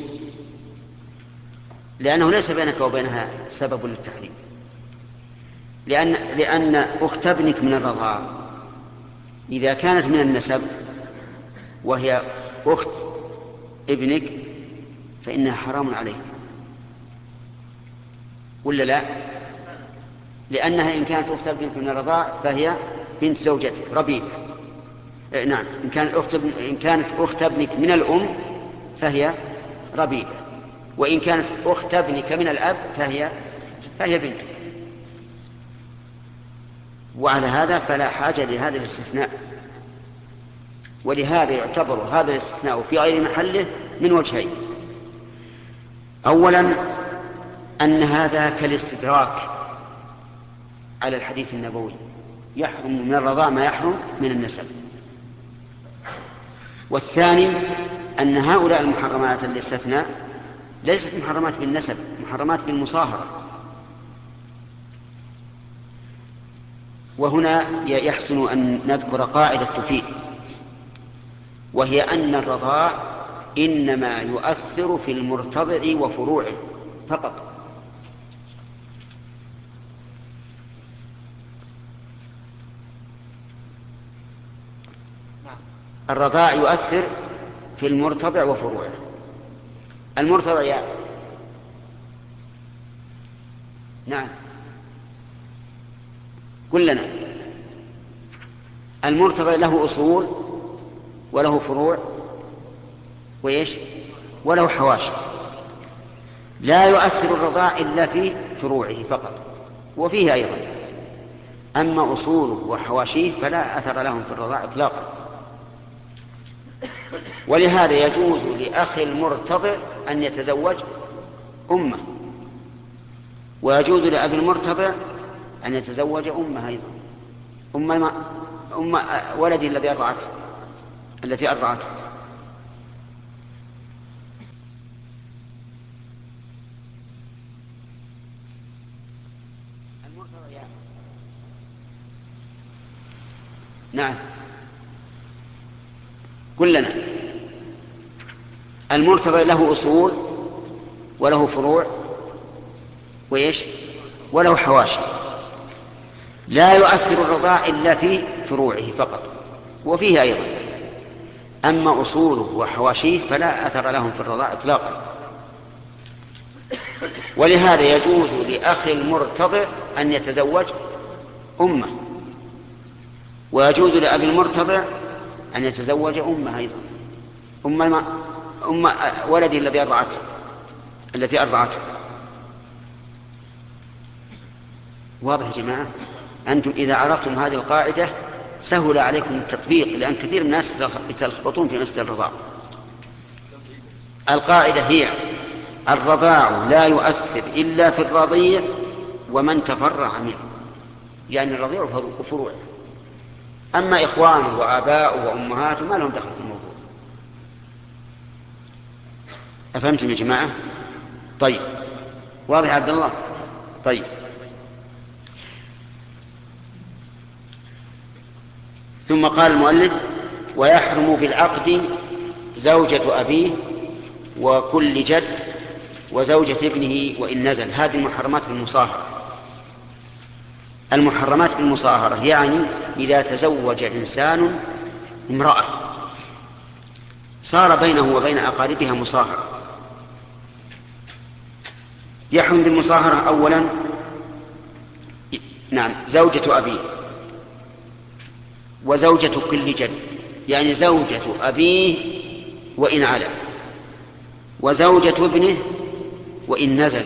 لأنه ليس بينك وبينها سبب للتحريم، لأن لأن أخت ابنك من الرضاع إذا كانت من النسب وهي أخت ابنك فإنها حرام عليك، ولا لا؟ لأنها إن كانت أخت ابنك من الرضاع فهي بنت زوجتك ربيبة. إيه نعم، إن كانت أخت ابن... إن كانت أخت ابنك من الأم فهي ربيبة، وإن كانت أخت ابنك من الأب فهي فهي بنتك. وعلى هذا فلا حاجة لهذا الاستثناء، ولهذا يعتبر هذا الاستثناء في غير محله من وجهين. أولا أن هذا كالاستدراك على الحديث النبوي يحرم من الرضاع ما يحرم من النسب. والثاني أن هؤلاء المحرمات الاستثناء ليست محرمات بالنسب، محرمات بالمصاهرة. وهنا يحسن أن نذكر قاعدة تفيد وهي أن الرضاع إنما يؤثر في المرتضع وفروعه فقط. الرضاع يؤثر في المرتضع وفروعه. المرتضع يعني نعم كلنا المرتضع له أصول وله فروع وإيش وله حواشي. لا يؤثر الرضاع إلا في فروعه فقط وفيه أيضا، أما أصوله وحواشيه فلا أثر لهم في الرضاع إطلاقا. ولهذا يجوز لأخي المرتضع أن يتزوج أمه، ويجوز لأبي المرتضع أن يتزوج أمه أيضا، أم, الم... أم ولده الذي أرضعته التي أرضعته. نعم كلنا المرتضع له أصول وله فروع وإيش وله حواشي. لا يؤثر الرضاع إلا في فروعه فقط وفيه أيضا، أما أصوله وحواشيه فلا أثر لهم في الرضاع إطلاقا. ولهذا يجوز لأخي المرتضع أن يتزوج أمه، ويجوز لأبي المرتضع أن يتزوج أمه أيضا، أم, الم... أم ولده الذي أرضعته التي أرضعته. واضح يا جماعة؟ أنتم إذا عرفتم هذه القاعدة سهل عليكم التطبيق، لأن كثير من الناس يتلخبطون في مسألة الرضاع. القاعدة هي الرضاع لا يؤثر إلا في الرضيع ومن تفرع منه، يعني الرضيع وفروعه، أما إخوانه وآباؤه وأمهاته ما لهم دخل في الموضوع. أفهمتم يا جماعة؟ طيب واضح عبد الله؟ طيب ثم قال المؤلف ويحرم بالعقد زوجة أبيه وكل جد وزوجة ابنه وإن نزل. هذه المحرمات بالمصاهرة. المحرمات بالمصاهرة يعني إذا تزوج إنسان امرأة صار بينه وبين أقاربها مصاهرة. يحرم بالمصاهرة أولا نعم زوجة أبيه وزوجة كل جد، يعني زوجة أبيه وإن علا، وزوجة ابنه وإن نزل.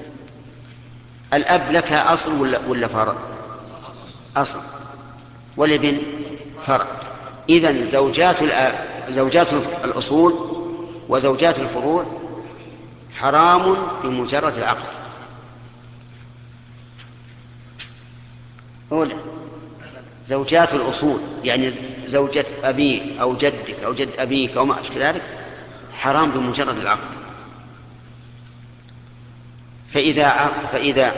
الأب لك أصل ولا, ولا فرع؟ أصل، والابن فرع. إذن زوجات, زوجات الأصول وزوجات الفروع حرام بمجرد العقد. أولا زوجات الأصول يعني زوجة أبيك أو جدك أو جد أبيك أو ما أشبه ذلك حرام بمجرد العقد. فإذا فإذا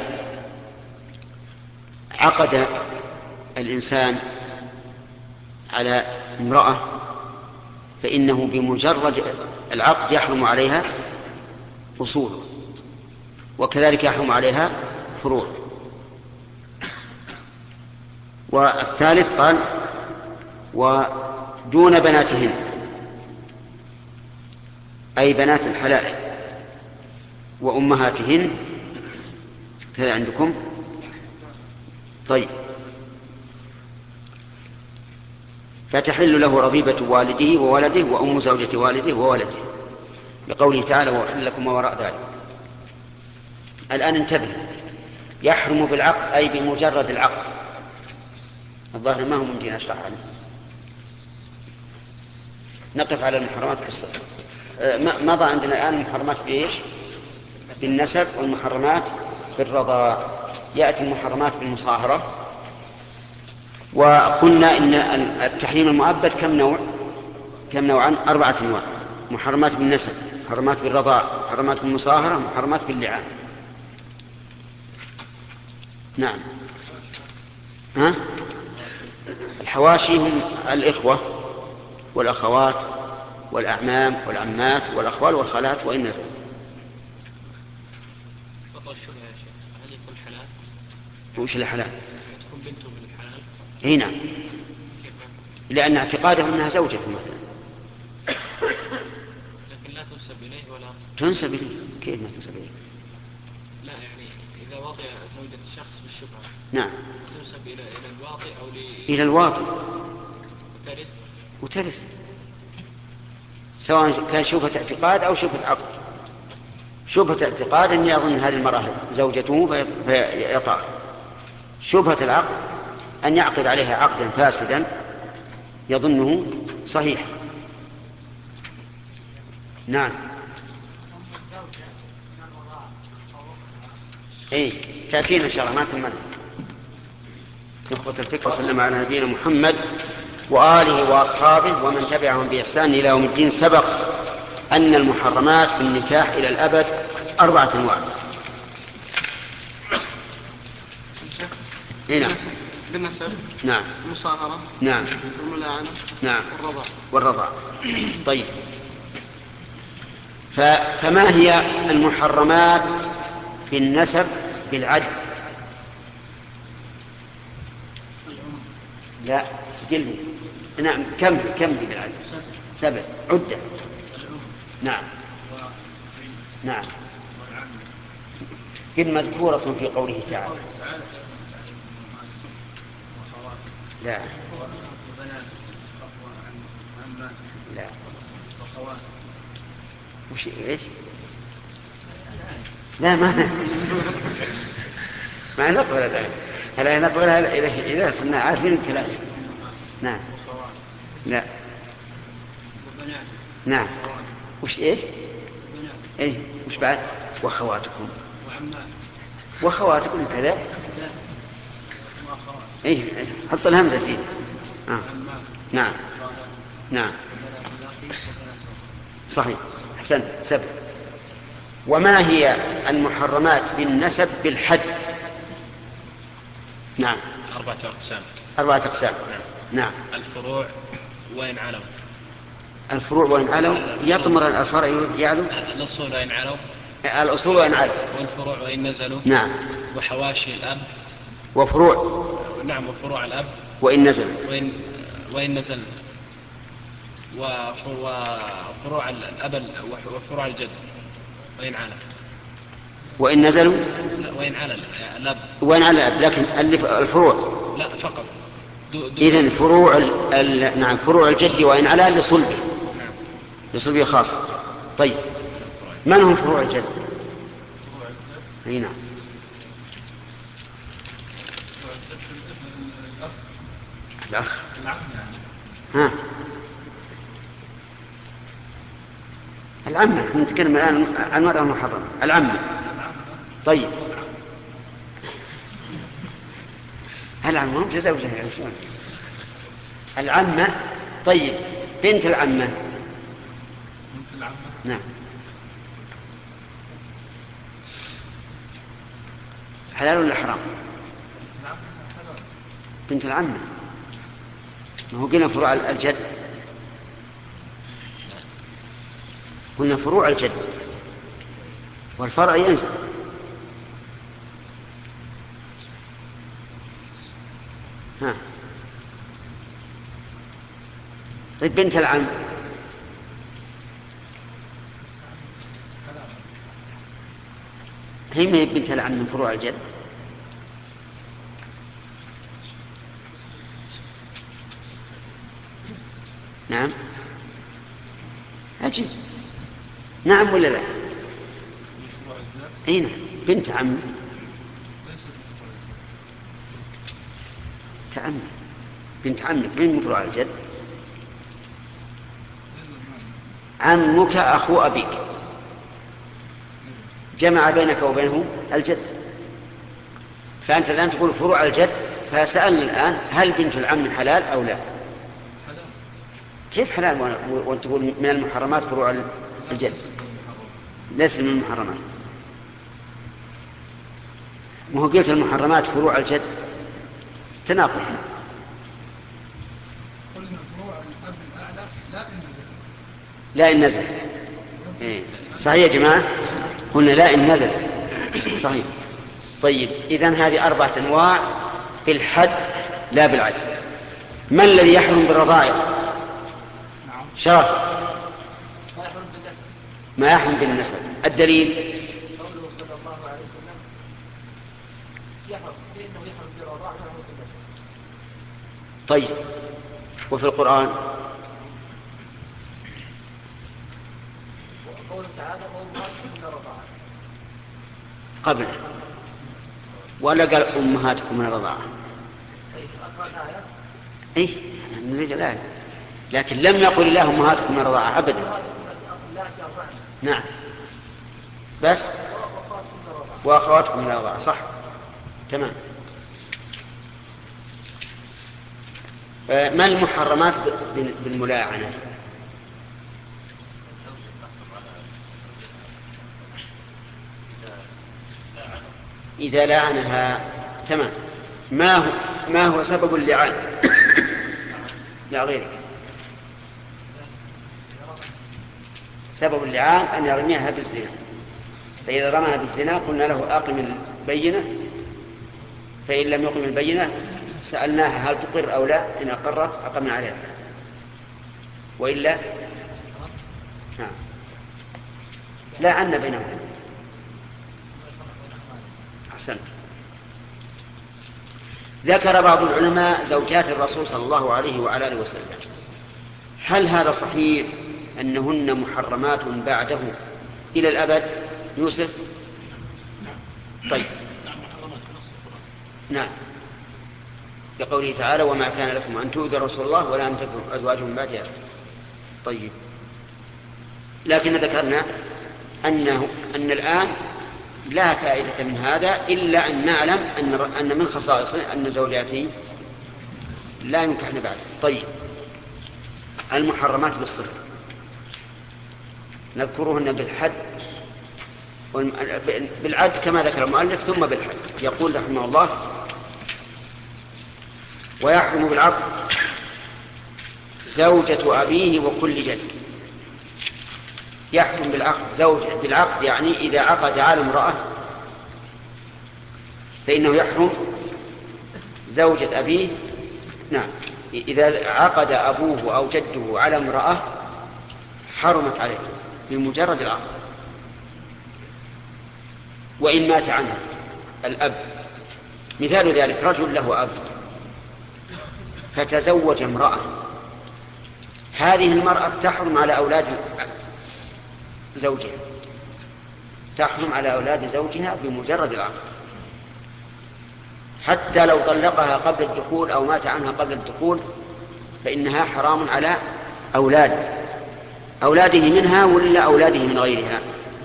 عقد الإنسان على امرأة فإنه بمجرد العقد يحرم عليها أصوله، وكذلك يحرم عليها فروع. والثالث قال ودون بناتهن، أي بنات الحلال وأمهاتهن كذا عندكم. طيب فتحل له ربيبة والده وولده وأم زوجة والده وولده، لقوله تعالى وأحل لكم ما وراء ذلك. الآن انتبه، يحرم بالعقد أي بمجرد العقد. الظاهر ما هو ممكن أشرح عنه. نقف على المحرمات بالصدق. مضى عندنا الآن المحرمات بإيش؟ بالنسب، والمحرمات بالرضاع. يأتي المحرمات بالمصاهرة. وقلنا إن التحريم المؤبد كم نوع؟ كم نوعا؟ أربعة أنواع: محرمات بالنسب، محرمات بالرضاع، محرمات بالمصاهرة، محرمات باللعان. نعم. ها؟ الحواشي هم الإخوة والأخوات والأعمام والعمات والأخوال والخالات وإن نزلوا. بطل الشبهة يا شيخ، هل يكون حلال؟ وش الحلال؟ تكون بنته من الحلال؟ اي نعم، لأن اعتقاده أنها زوجته مثلا. لكن لا تنسب إليه ولا تنسب إليه. كيف ما تنسب إليه؟ لا يعني إذا وضع زوجة الشخص بالشبهة نعم، تنسب إلى إلى الواطئ أو ل... إلى الواطئ وترد وترث، سواء كان شبهة اعتقاد أو شبهة عقد. شبهة اعتقاد أن يظن هذه المرأة زوجته فيطاع. شبهة العقد أن يعقد عليها عقدا فاسدا يظنه صحيح. نعم. اي تأتينا إن شاء الله، ما كملنا. نخبة الفكرة. وسلم على نبينا محمد وآله وأصحابه ومن تبعهم بإحسان إلى يوم الدين. سبق أن المحرمات في النكاح إلى الأبد أربعة أنواع. هنا بالنسب. نعم. المصاهرة. نعم. الملاعنة. نعم. والرضاع. والرضاع. طيب، ف... فما هي المحرمات بالنسب بالعد؟ لا قل لي. نعم، كم كم بالعد؟ سبع. عدة. نعم. نعم. قل مذكورة في قوله تعالى. لا لا. وش ايش؟ لا ما ما نقبل الآن. هلا نقبل هذا إذا إذا صرنا عارفين الكلام. نعم. لا. نعم. وش ايش؟ ايه وش بعد؟ وأخواتكم. وأخواتكم كذا. ايه حط الهمزة فيه. آه. نعم. نعم صحيح، أحسنت. سبع. وما هي المحرمات بالنسب بالحد؟ نعم. أربعة أقسام. أربعة أقسام. نعم. نعم. الفروع وإن علوا. الفروع وإن علوا. يطمر الفرع يعلو. الأصول وإن علوا. الأصول وإن علوا. والفروع وإن نزلوا. نعم. وحواشي الأب. وفروع. نعم. وفروع الأب وإن نزلوا. وإن وإن نزل. وفروع الأب وفروع الجد وإن على. وإن نزلوا. وإن على الأب. وإن على الأب، لكن الفروع لا فقط. إذن فروع ال... ال... نعم فروع الجد وإن على لصلبه. نعم. لصلبه خاص. طيب، من هم فروع الجد؟ أي نعم. الأخ. ها. العمة. نتكلم الآن عن المرأة المحرمة. العمة. طيب. العمة هم تزوجها يعني شلون؟ العمة. طيب، بنت العمة. بنت العمة. نعم. حلال ولا حرام؟ بنت العمة. ما هو قلنا فروع الجد. قلنا فروع الجد والفرع ينزل. ها. طيب بنت العم. هي ما هي بنت العم من فروع الجد؟ نعم. عجيب. نعم ولا لا؟ اي نعم. بنت عم. تعم. بنت عمك من فروع الجد. عمك أخو أبيك جمع بينك وبينه الجد، فأنت الآن تقول فروع الجد، فسألني الآن هل بنت العم حلال أو لا؟ كيف حلال وأنت تقول من المحرمات فروع الجد؟ ليس من المحرمات. ما هو قلت المحرمات فروع الجد تناقض. قلنا فروع الأب الأعلى لا إن نزل. إيه. صحيح يا جماعة، قلنا لا إن نزل. صحيح. طيب إذن هذه أربعة أنواع بالحد لا بالعد. ما الذي يحرم بالرضاعة؟ شرف. ما يحرم بالنسب. ما يحرم بالنسب. الدليل قوله صلى الله عليه وسلم يحرم لأنه يحرم بالرضاعة ويحرم بالنسب. طيب وفي القرآن وقوله تعالى وأمهاتكم من الرضاعة قبله، ولا قال أمهاتكم من الرضاعة؟ طيب أقرأ الآية. إيه نريد الآية، لكن لم يقل الله أمهاتكم من الرضاعة أبدا. لا ترضعن. نعم بس وأخواتكم من الرضاعة. صح تمام. ما المحرمات بالملاعنة؟ إذا لعنها. تمام. ما هو ما هو سبب اللعان؟ لا غيرك. سبب اللعان أن يرميها بالزنا، فإذا رماها بالزنا قلنا له أقم البينة، فإن لم يقم البينة سألناها هل تقر أو لا، إن أقرت أقمنا عليها وإلا ها. لا عنا بينهم. أحسنت. ذكر بعض العلماء زوجات الرسول صلى الله عليه وعلى آله وسلم، هل هذا صحيح أنهن محرمات بعده إلى الأبد؟ يوسف. طيب نعم، لقوله تعالى وما كان لكم أن تؤذوا رسول الله ولا أن تكونوا أزواجهم بعد ذلك. طيب لكن ذكرنا أنه أن الآن لا فائدة من هذا إلا أن نعلم أن أن من خصائصه أن زوجاته لا ينكحن بعده. طيب المحرمات بالصفة نذكرهن بالحد بالعد كما ذكر المؤلف ثم بالحد. يقول رحمه الله ويحرم بالعقد زوجة أبيه وكل جد. يحرم بالعقد زوج بالعقد يعني إذا عقد على امرأة فإنه يحرم زوجة أبيه. نعم إذا عقد أبوه أو جده على امرأة حرمت عليه بمجرد العقد، وإن مات عنها الأب. مثال ذلك رجل له أب فتزوج امرأة، هذه المرأة تحرم على أولاد زوجها، تحرم على أولاد زوجها بمجرد العقد، حتى لو طلقها قبل الدخول أو مات عنها قبل الدخول فإنها حرام على أولاده أولاده منها ولا أولاده من غيرها.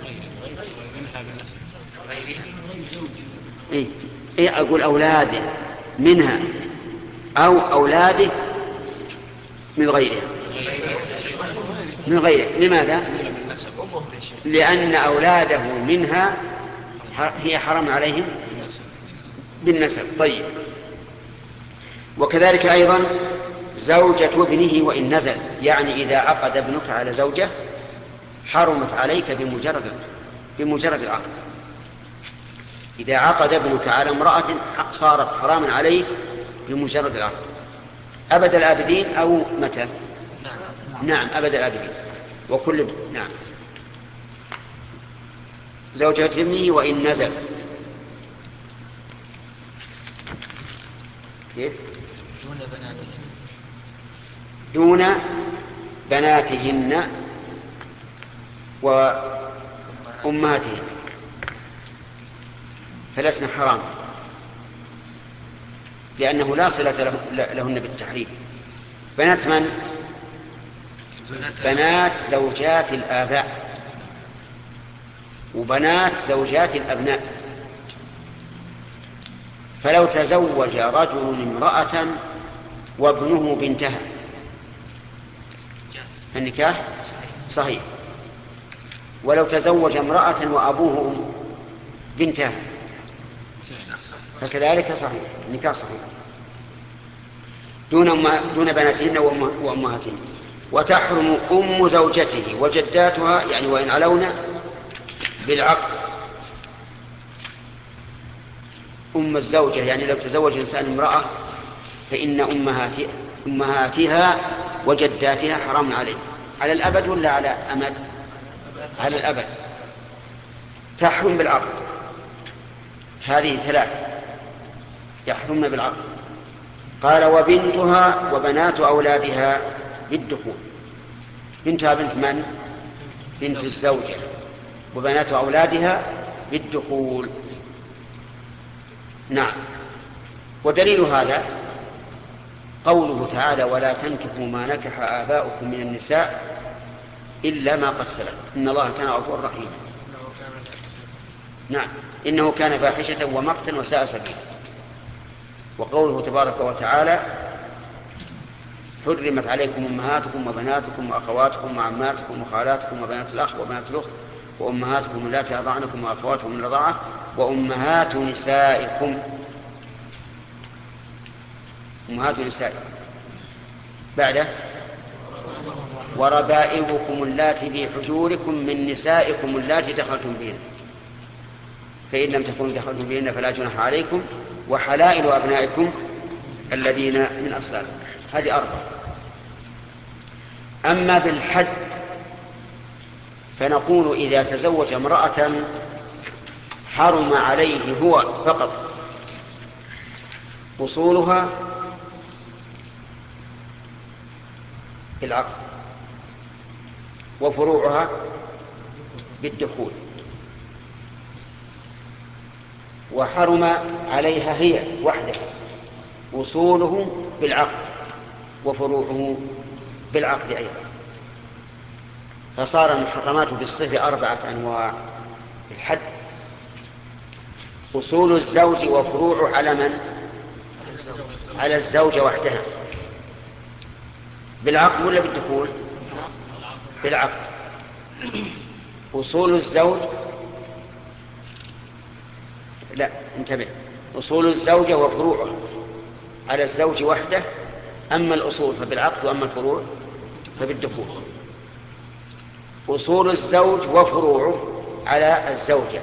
إيه؟ إيه أقول أولاده منها أو أولاده من غيرها. من غيره. لماذا؟ لأن أولاده منها هي حرام عليهم بالنسب. طيب وكذلك أيضا زوجة ابنه وإن نزل، يعني إذا عقد ابنك على زوجة حرمت عليك بمجرد بمجرد العقد. إذا عقد ابنك على امرأة صارت حراما عليه بمجرد العقد أبد الآبدين أو متى؟ نعم أبد الآبدين. وكل نعم زوجة ابنه وإن نزل. كيف؟ دون بناتهن دون بناتهن وأمهاتهن فلسنا حرام لأنه لا صلة لهن بالتحريم. بنات من؟ بنات زوجات الآباء وبنات زوجات الأبناء. فلو تزوج رجل امرأة وابنه بنتها فالنكاح صحيح، ولو تزوج امرأة وأبوه بنتها فكذلك صحيح النكاح صحيح دون دون بناتهن وأمهاتهن. وتحرم أم زوجته وجداتها، يعني وإن علونا بالعقد. أم الزوجة يعني لو تزوج إنسان امرأة فإن أمهاتها, أمهاتها وجداتها حرام عليه على الأبد ولا على أمد؟ على الأبد. تحرم بالعقد، هذه ثلاث يحرمن بالعقد. قال وبنتها وبنات أولادها بالدخول. بنتها بنت من؟ بنت الزوجة. وبنات أولادها بالدخول. نعم. ودليل هذا قوله تعالى ولا تنكحوا ما نكح آباؤكم من النساء إلا ما قد سلف إن الله كان غفورا رحيما. نعم إنه كان فاحشة ومقتا وساء سبيلا. وقوله تبارك وتعالى حرمت عليكم أمهاتكم وبناتكم وأخواتكم وعماتكم وخالاتكم وبنات الأخ وبنات الأخت وأمهاتكم اللاتي أرضعنكم وأخواتكم من الرضاعة وأمهات نسائكم. أمهات نسائكم بعده وربائبكم اللاتي في حجوركم من نسائكم اللاتي دخلتم بهن فإن لم تكونوا دخلتم بهن فلا جناح عليكم وحلائل أبنائكم الذين من أصلابكم. هذه أربعة. أما بالحد فنقول إذا تزوج امرأة حرم عليه هو فقط أصولها بالعقد وفروعها بالدخول، وحرم عليها هي وحدها أصوله بالعقد وفروعه بالعقد أيضا. فصار المحرمات بالصفة أربعة أنواع بالحد: أصول الزوج وفروعه على من؟ على الزوجة وحدها. بالعقد ولا بالدخول؟ بالعقد. أصول الزوج لا انتبه، أصول الزوجة وفروعها على الزوج وحده، أما الأصول فبالعقد وأما الفروع فبالدخول. أصول الزوج وفروعه على الزوجة،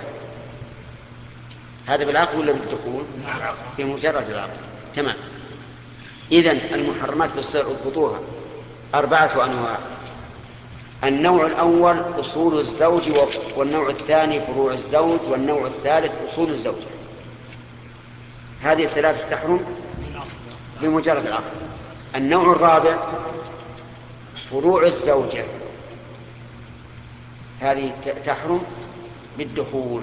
هذا بالعقد ولا بالدخول؟ بمجرد العقد. تمام. إذن المحرمات بالصيغة اضبطوها أربعة أنواع: النوع الأول أصول الزوج، والنوع الثاني فروع الزوج، والنوع الثالث أصول الزوجة. هذه الثلاثة تحرم بمجرد العقد. النوع الرابع فروع الزوجة، هذه تحرم بالدخول.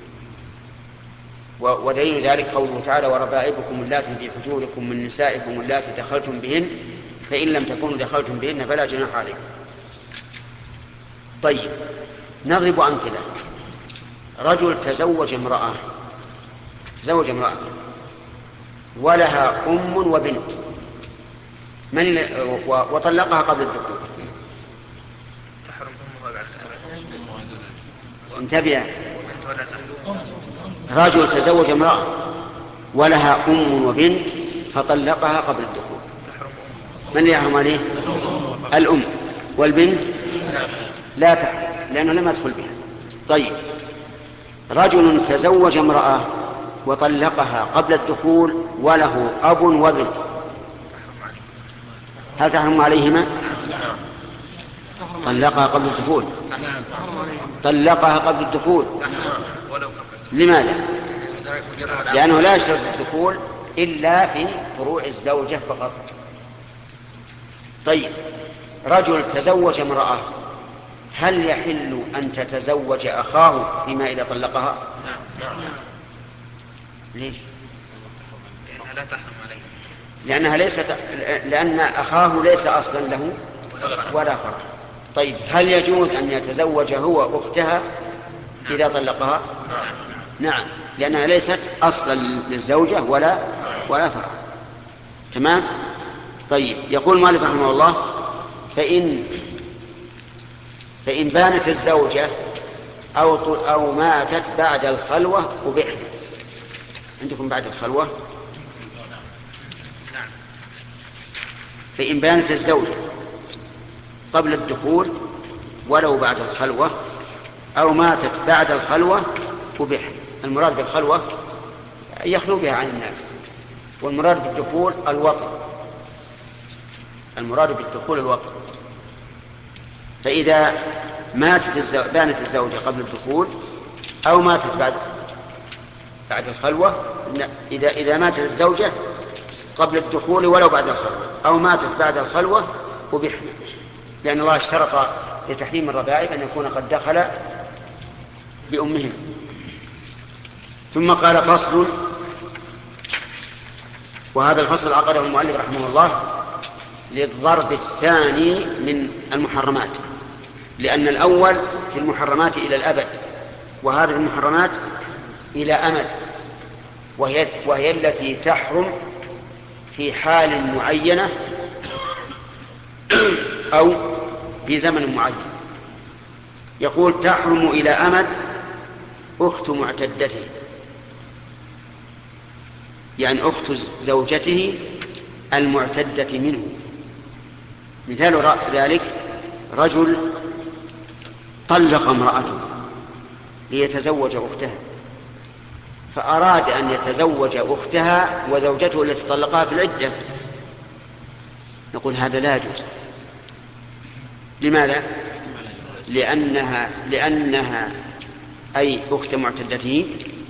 ودليل ذلك قوله تعالى وربائبكم اللاتي في حجوركم من نسائكم اللاتي دخلتم بهن فإن لم تكونوا دخلتم بهن فلا جناح عليكم. طيب نضرب أمثلة. رجل تزوج امرأة تزوج امرأة ولها أم وبنت من وطلقها قبل الدخول، تحرم أمها بعد الأبد. انتبه. رجل تزوج امرأة ولها أم وبنت فطلقها قبل الدخول، من اللي يحرم عليه؟ الأم. والبنت لا تحرم لأنه لم يدخل بها. طيب رجل تزوج امرأة وطلقها قبل الدخول وله أب وابن، هل تحرم عليهما؟ طلقها قبل الدخول طلقها قبل الدخول لماذا؟ لأنه لا يشترط الدخول إلا في فروع الزوجة فقط. طيب رجل تزوج امرأة، هل يحل أن تتزوج أخاه فيما إذا طلقها؟ ليش؟ لأنها لا تحرم عليه، لأنها ليست لأن أخاه ليس أصلا له ولا فرع. طيب هل يجوز أن يتزوج هو أختها إذا طلقها؟ نعم، لأنها ليست أصلا للزوجة ولا ولا فرع. تمام. طيب يقول مالك رحمه الله فإن فإن بانت الزوجة أو أو ماتت بعد الخلوة أبيحن. عندكم بعد الخلوة؟ فإن بانت الزوجة قبل الدخول ولو بعد الخلوة، أو ماتت بعد الخلوة أبيح. المراد بالخلوة يخلو بها عن الناس، والمراد بالدخول الوطن، المراد بالدخول الوطن. فإذا ماتت الزو... بانت الزوجة قبل الدخول أو ماتت بعد بعد الخلوة، إذا إذا ماتت الزوجة قبل الدخول ولو بعد الخلوة أو ماتت بعد الخلوة أبيحنا، لأن الله اشترط لتحريم الربائب أن يكون قد دخل بأمهن. ثم قال فصل، وهذا الفصل عقده المؤلف رحمه الله للضرب الثاني من المحرمات، لأن الأول في المحرمات إلى الأبد، وهذه المحرمات إلى أمد، وهي, وهي التي تحرم في حال معينة أو في زمن معين. يقول تحرم إلى أمد أخت معتدته، يعني أخت زوجته المعتدة منه. مثال ذلك رجل طلق امرأته ليتزوج أختها، فأراد أن يتزوج أختها وزوجته التي طلقها في العدة، نقول هذا لا يجوز. لماذا؟ لأنها لأنها أي أخت معتدته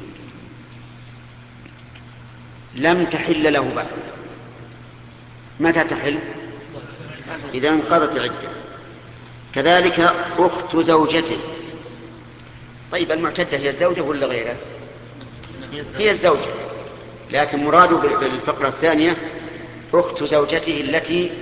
لم تحل له بعد. متى تحل؟ إذا انقضت العدة. كذلك أخت زوجته. طيب المعتدة هي الزوجة ولا غيرها؟ هي الزوجة، لكن مراده بالفقرة الثانية أخت زوجته التي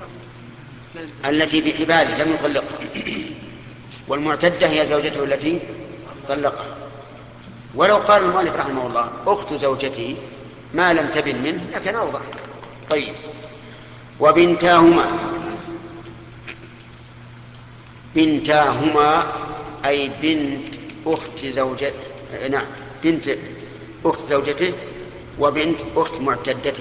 التي بحباله لم يطلقها، والمعتدة هي زوجته التي طلقها. ولو قال المؤلف رحمه الله أخت زوجته ما لم تبن منه لكن أوضح. طيب، وبنتاهما، بنتاهما أي بنت أخت زوجته، نعم بنت أخت زوجته وبنت أخت معتدته.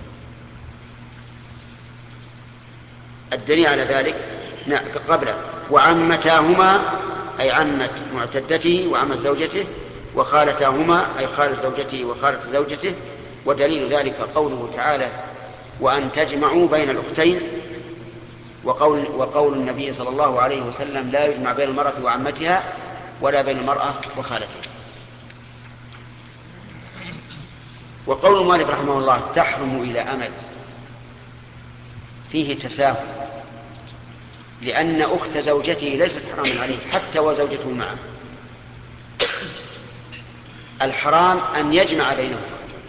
الدليل على ذلك قبله وعمتاهما أي عمت معتدته وعمت زوجته، وخالتاهما أي خالة زوجته وخالة زوجته. ودليل ذلك قوله تعالى وأن تجمعوا بين الأختين، وقول, وقول النبي صلى الله عليه وسلم لا يجمع بين المرأة وعمتها ولا بين المرأة وخالتها. وقول المؤلف رحمه الله تحرم إلى أمد فيه تساهل، لأن أخت زوجته ليست حراما عليه حتى وزوجته معه. الحرام أن يجمع بينهما،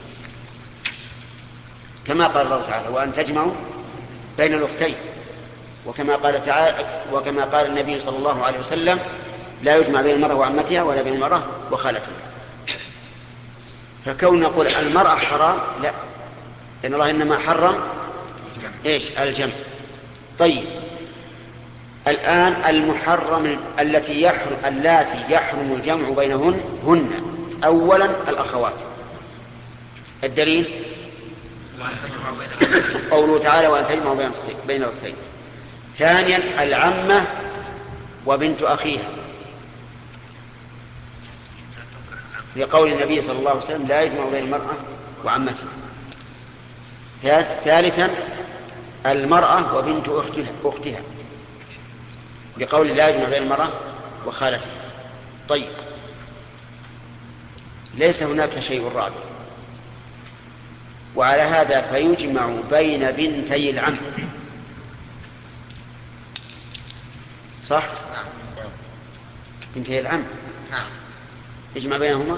كما قال الله تعالى وأن تجمعوا بين الأختين، وكما قال تعالى وكما قال النبي صلى الله عليه وسلم لا يجمع بين المرأة وعمتها ولا بين المرأة وخالتها. فكون نقول المرأة حرام، لا، لأن الله إنما حرم إيش؟ الجمع. طيب، الآن المحرم التي يحرم اللاتي يحرم الجمع بينهن هن أولا الأخوات. الدليل قوله تعالى وأن تجمعوا بين الأختين. ثانيا العمة وبنت أخيها، لقول النبي صلى الله عليه وسلم لا يجمع بين المرأة وعمتها. ثالثا المرأة وبنت أختها، بقول لا يجمع بين المرأة وخالتها. طيب، ليس هناك شيء رابع، وعلى هذا فيجمع بين بنتي العم، صح؟ بنتي العم يجمع بينهما.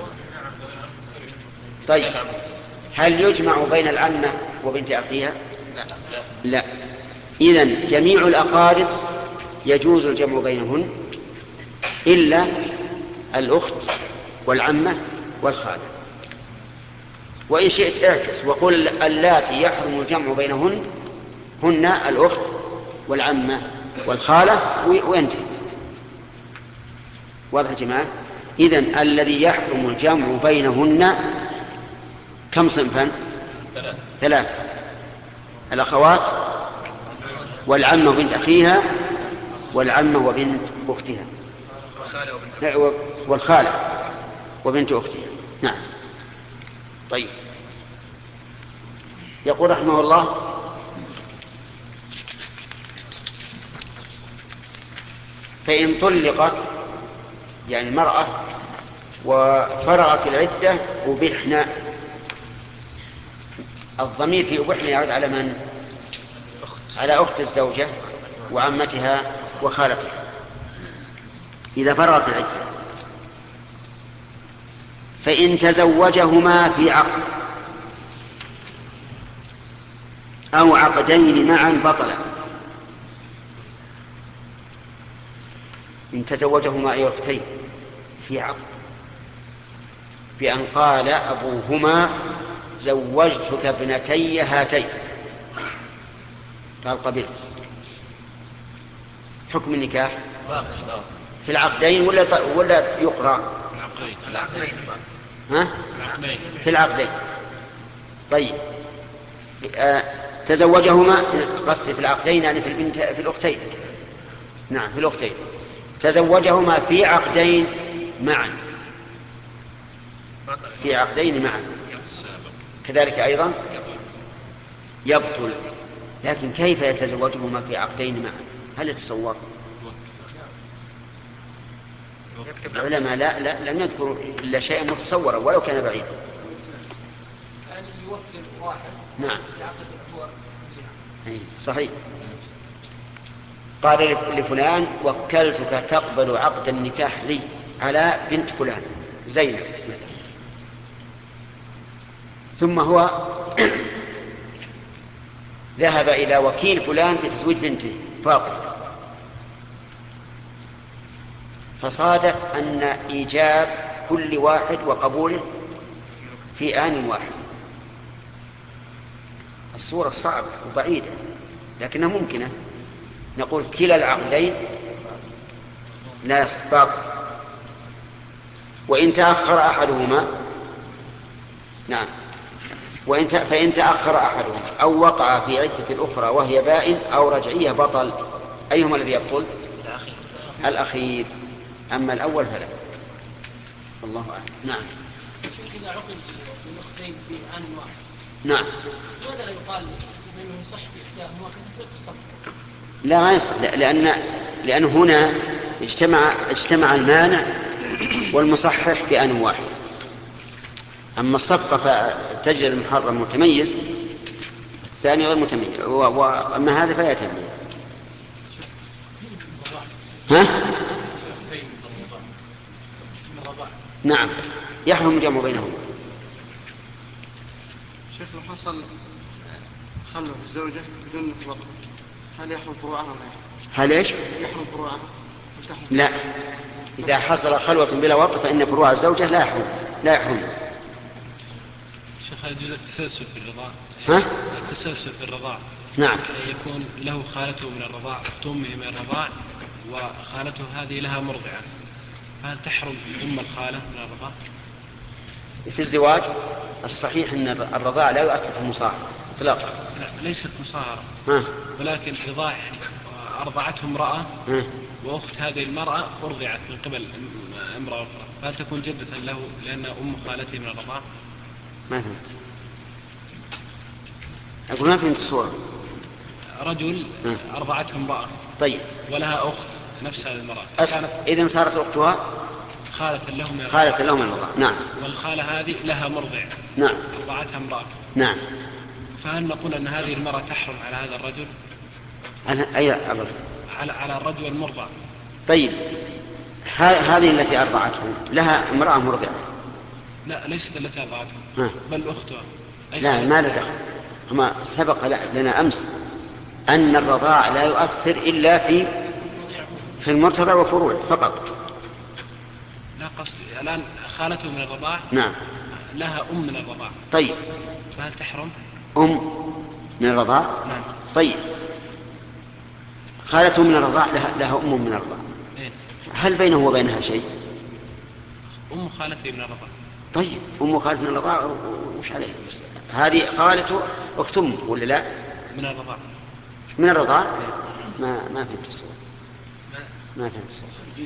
طيب، هل يجمع بين العمة وبنت أخيها؟ لا. إذن جميع الأقارب يجوز الجمع بينهن إلا الأخت والعمة والخالة. وإن شئت اعكس وقل اللاتي يحرم الجمع بينهن هن الأخت والعمة والخالة وينتهي. واضح يا جماعة؟ إذن الذي يحرم الجمع بينهن كم صنفا؟ ثلاثة: الأخوات والعمة وبنت أخيها والعمة وبنت أختها، والخالة وبنت أختها. نعم. طيب، يقول رحمه الله: فإن طلقت يعني المرأة وفرغت العدة أبحنا. الضمير في أبحنا يعود على من؟ على أخت الزوجة وعمتها وخالتها إذا فرغت العدة. فإن تزوجهما في عقد أو عقدين معا بطلا. إن تزوجهما أي أختين في عقد بأن قال أبوهما زوجتك ابنتي هاتين، قال قبلت، حكم النكاح في العقدين ولا ولا يقرأ؟ في العقدين. ها؟ في العقدين. طيب، آه تزوجهما، قصدي في العقدين يعني في البنت في الأختين. نعم، في الأختين. تزوجهما في عقدين معا، في عقدين معا كذلك أيضا يبطل. لكن كيف يتزوجهما في عقدين معا؟ هل يتصور؟ العلماء لا, لا لم يذكروا إلا شيئا متصورا ولو كان بعيدا. يعني يوكل واحد نعم يعقد هو. أي صحيح. قال لفلان وكلتك تقبل عقد النكاح لي على بنت فلان زينب مثلا، ثم هو ذهب إلى وكيل فلان بتزويج بنته فاطمة، فصادف أن إيجاب كل واحد وقبوله في آن واحد. الصورة صعبة وبعيدة لكنها ممكنة. نقول كلا العقدين لا يصح، باطل. وإن تأخر أحدهما، نعم، وإن فإن تأخر أحدهما أو وقع في عدة الأخرى وهي بائن أو رجعية بطل. أيهما الذي يبطل؟ الأخير، أما الأول فلا. الله أعلم. نعم. إذا عقد الأختين في آن واحد، نعم، ماذا لا يقال بأنه يصح في إحداهما كتفريق الصف؟ لا ما يصح، لأن لأن هنا اجتمع اجتمع المانع والمصحح في آن واحد. أما الصفقة فتجد المحرم متميز، الثاني غير متميز، وأما هذا فلا يتميز. ها؟ نعم، يحرم الجمع بينهما. شيخ، لو حصل خلف الزوجة بدون وطء هل يحرم فروعها ولا هل ايش؟ يحرم فروعها؟ لا، إذا حصل خلوة بلا وطء فإن فروع الزوجة لا يحرم لا يحرم. شيخ، هل يجوز التسلسل في الرضاع؟ ها؟ التسلسل في الرضاع. نعم. يكون له خالته من الرضاع، أخت أمه من الرضاع، وخالته هذه لها مرضعة، فهل تحرم أم الخالة من الرضاع؟ في الزواج الصحيح أن الرضاع لا يؤثر في المصاهرة إطلاقا. لا، ليست مصاهرة، ها؟ ولكن رضاع يعني أرضعته امرأة، ها؟ وأخت هذه المرأة أرضعت من قبل امرأة أخرى، فهل تكون جدة له لأن أم خالته من الرضاع؟ ما فهمت. أقول ما فهمت الصورة. رجل أرضعته امرأة، طيب، ولها أخت نفس هذه المرأة، إذن صارت أختها خالة له من خالة له من الرضاع. نعم. والخالة هذه لها مرضع، نعم، أرضعتها امرأة. نعم. فهل نقول أن هذه المرأة تحرم على هذا الرجل؟ على أي الرجل؟ على على الرجل المرضع. طيب، هذه التي أرضعته لها امرأة مرضعة؟ لا، ليست التي أرضعته، ها. بل أختها. لا، ما له دخل. هما سبق لنا أمس أن الرضاع لا يؤثر إلا في في المرتضع وفروعه فقط. لا، قصدي الآن خالته من الرضاع. نعم. لها أم من الرضاع. طيب، فهل تحرم؟ أم من الرضاع؟ نعم. طيب، خالته من الرضاع لها, لها أم من الرضاع. إيه؟ هل بينه وبينها شيء؟ أم خالته من الرضاع. طيب، أم خالته من الرضاع وش عليه؟ هذه خالته أخت أمه ولا لا؟ من الرضاع. من الرضاع؟ ما ما فهمت الصورة. ما فهمت.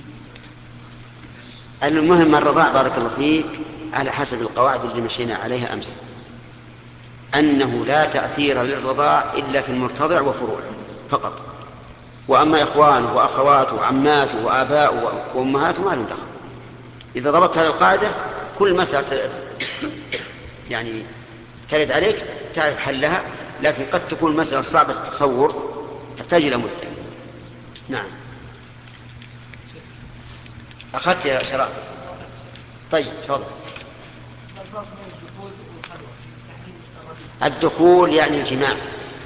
المهم الرضاع بارك الله فيك على حسب القواعد اللي مشينا عليها أمس، أنه لا تأثير للرضاع إلا في المرتضع وفروعه فقط، وأما إخوانه وأخواته وعماته وآباؤه وأمهاته ما لهم دخل. إذا ضبطت هذه القاعدة كل مسألة يعني ترد عليك تعرف حلها، لكن قد تكون مسألة صعبة التصور تحتاج إلى مدة. نعم أخذت يا شراب. طيب تفضل. الدخول يعني الجماع.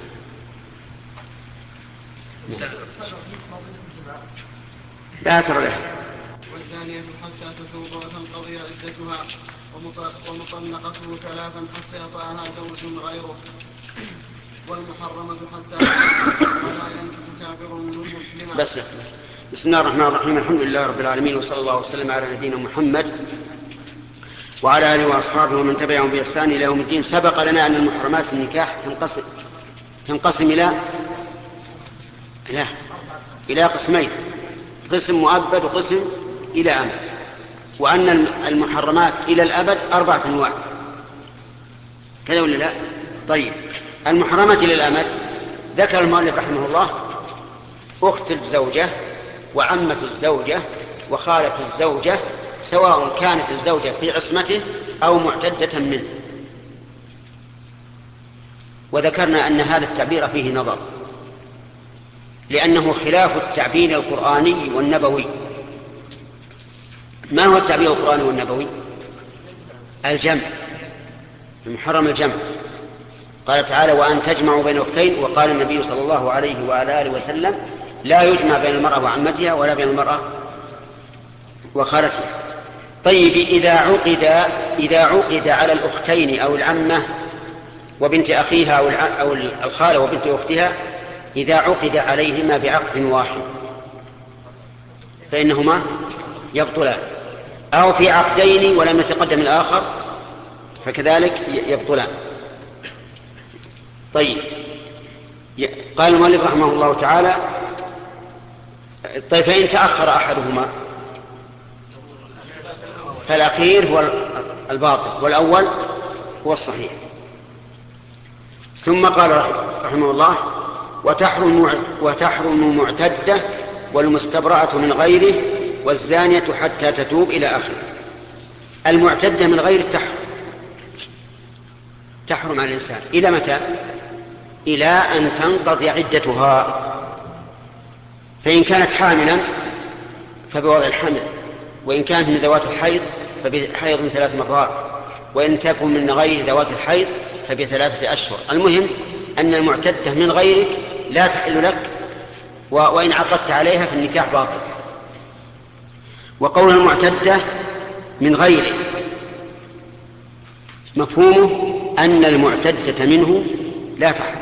لا أثر له. والثانية حتى تتوب وتنقضي عدتها، ومطلقته ثلاثا حتى يطأها زوج غيره، والمحرمة حتى ولا ينكح كافر مسلما. بس بسم الله الرحمن الرحيم، الحمد لله رب العالمين، وصلى الله وسلم على نبينا محمد وعلى آله وأصحابه ومن تبعهم بإحسان إلى يوم الدين. سبق لنا أن المحرمات في النكاح تنقسم تنقسم إلى لا إلى قسمين، قسم مؤبد وقسم إلى أمد، وأن المحرمات إلى الأبد أربعة أنواع، كذا ولا لا؟ طيب المحرمات إلى الأمد ذكر المؤلف رحمه الله أخت الزوجة وعمة الزوجة وخالة الزوجة، سواء كانت الزوجة في عصمته أو معتدة منه. وذكرنا أن هذا التعبير فيه نظر، لأنه خلاف التعبير القرآني والنبوي. ما هو التعبير القرآني والنبوي؟ الجمع، المحرم الجمع. قال تعالى وأن تجمعوا بين أختين، وقال النبي صلى الله عليه وعلى آله وسلم لا يجمع بين المرأة وعمتها ولا بين المرأة وخالتها. طيب إذا عقد إذا عقد على الأختين أو العمة وبنت أخيها أو الخالة وبنت أختها، إذا عقد عليهما بعقد واحد فإنهما يبطلان، أو في عقدين ولم يتقدم الآخر فكذلك يبطلان. طيب قال المؤلف رحمه الله تعالى طيب فإن تأخر أحدهما فالأخير هو الباطل والأول هو الصحيح. ثم قال رحمه الله وتحرم وتحرم معتدة والمستبرأة من غيره والزانية حتى تتوب إلى آخره. المعتدة من غير التحرم تحرم على الإنسان إلى متى؟ إلى أن تنقضي عدتها. فإن كانت حاملا فبوضع الحمل، وإن كانت من ذوات الحيض فبحيض ثلاث مرات، وإن تكن من غير ذوات الحيض فبثلاثة أشهر. المهم أن المعتدة من غيرك لا تحل لك، وإن عقدت عليها في النكاح باطل. وقول المعتدة من غيره مفهومه أن المعتدة منه لا تحل.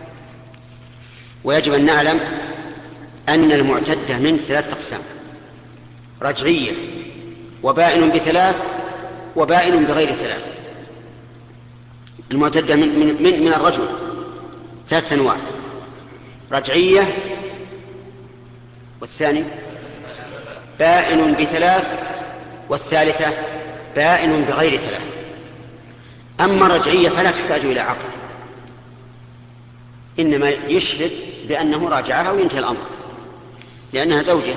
ويجب أن نعلم أن المعتدة من ثلاث أقسام: رجعية وبائن بثلاث وبائن بغير ثلاث. المعتدة من, من, من الرجل ثلاث أنواع: رجعية، والثاني بائن بثلاث، والثالثة بائن بغير ثلاث. أما الرجعية فلا تحتاج إلى عقد، إنما يشهد بأنه راجعها وينتهي الأمر لأنها زوجة.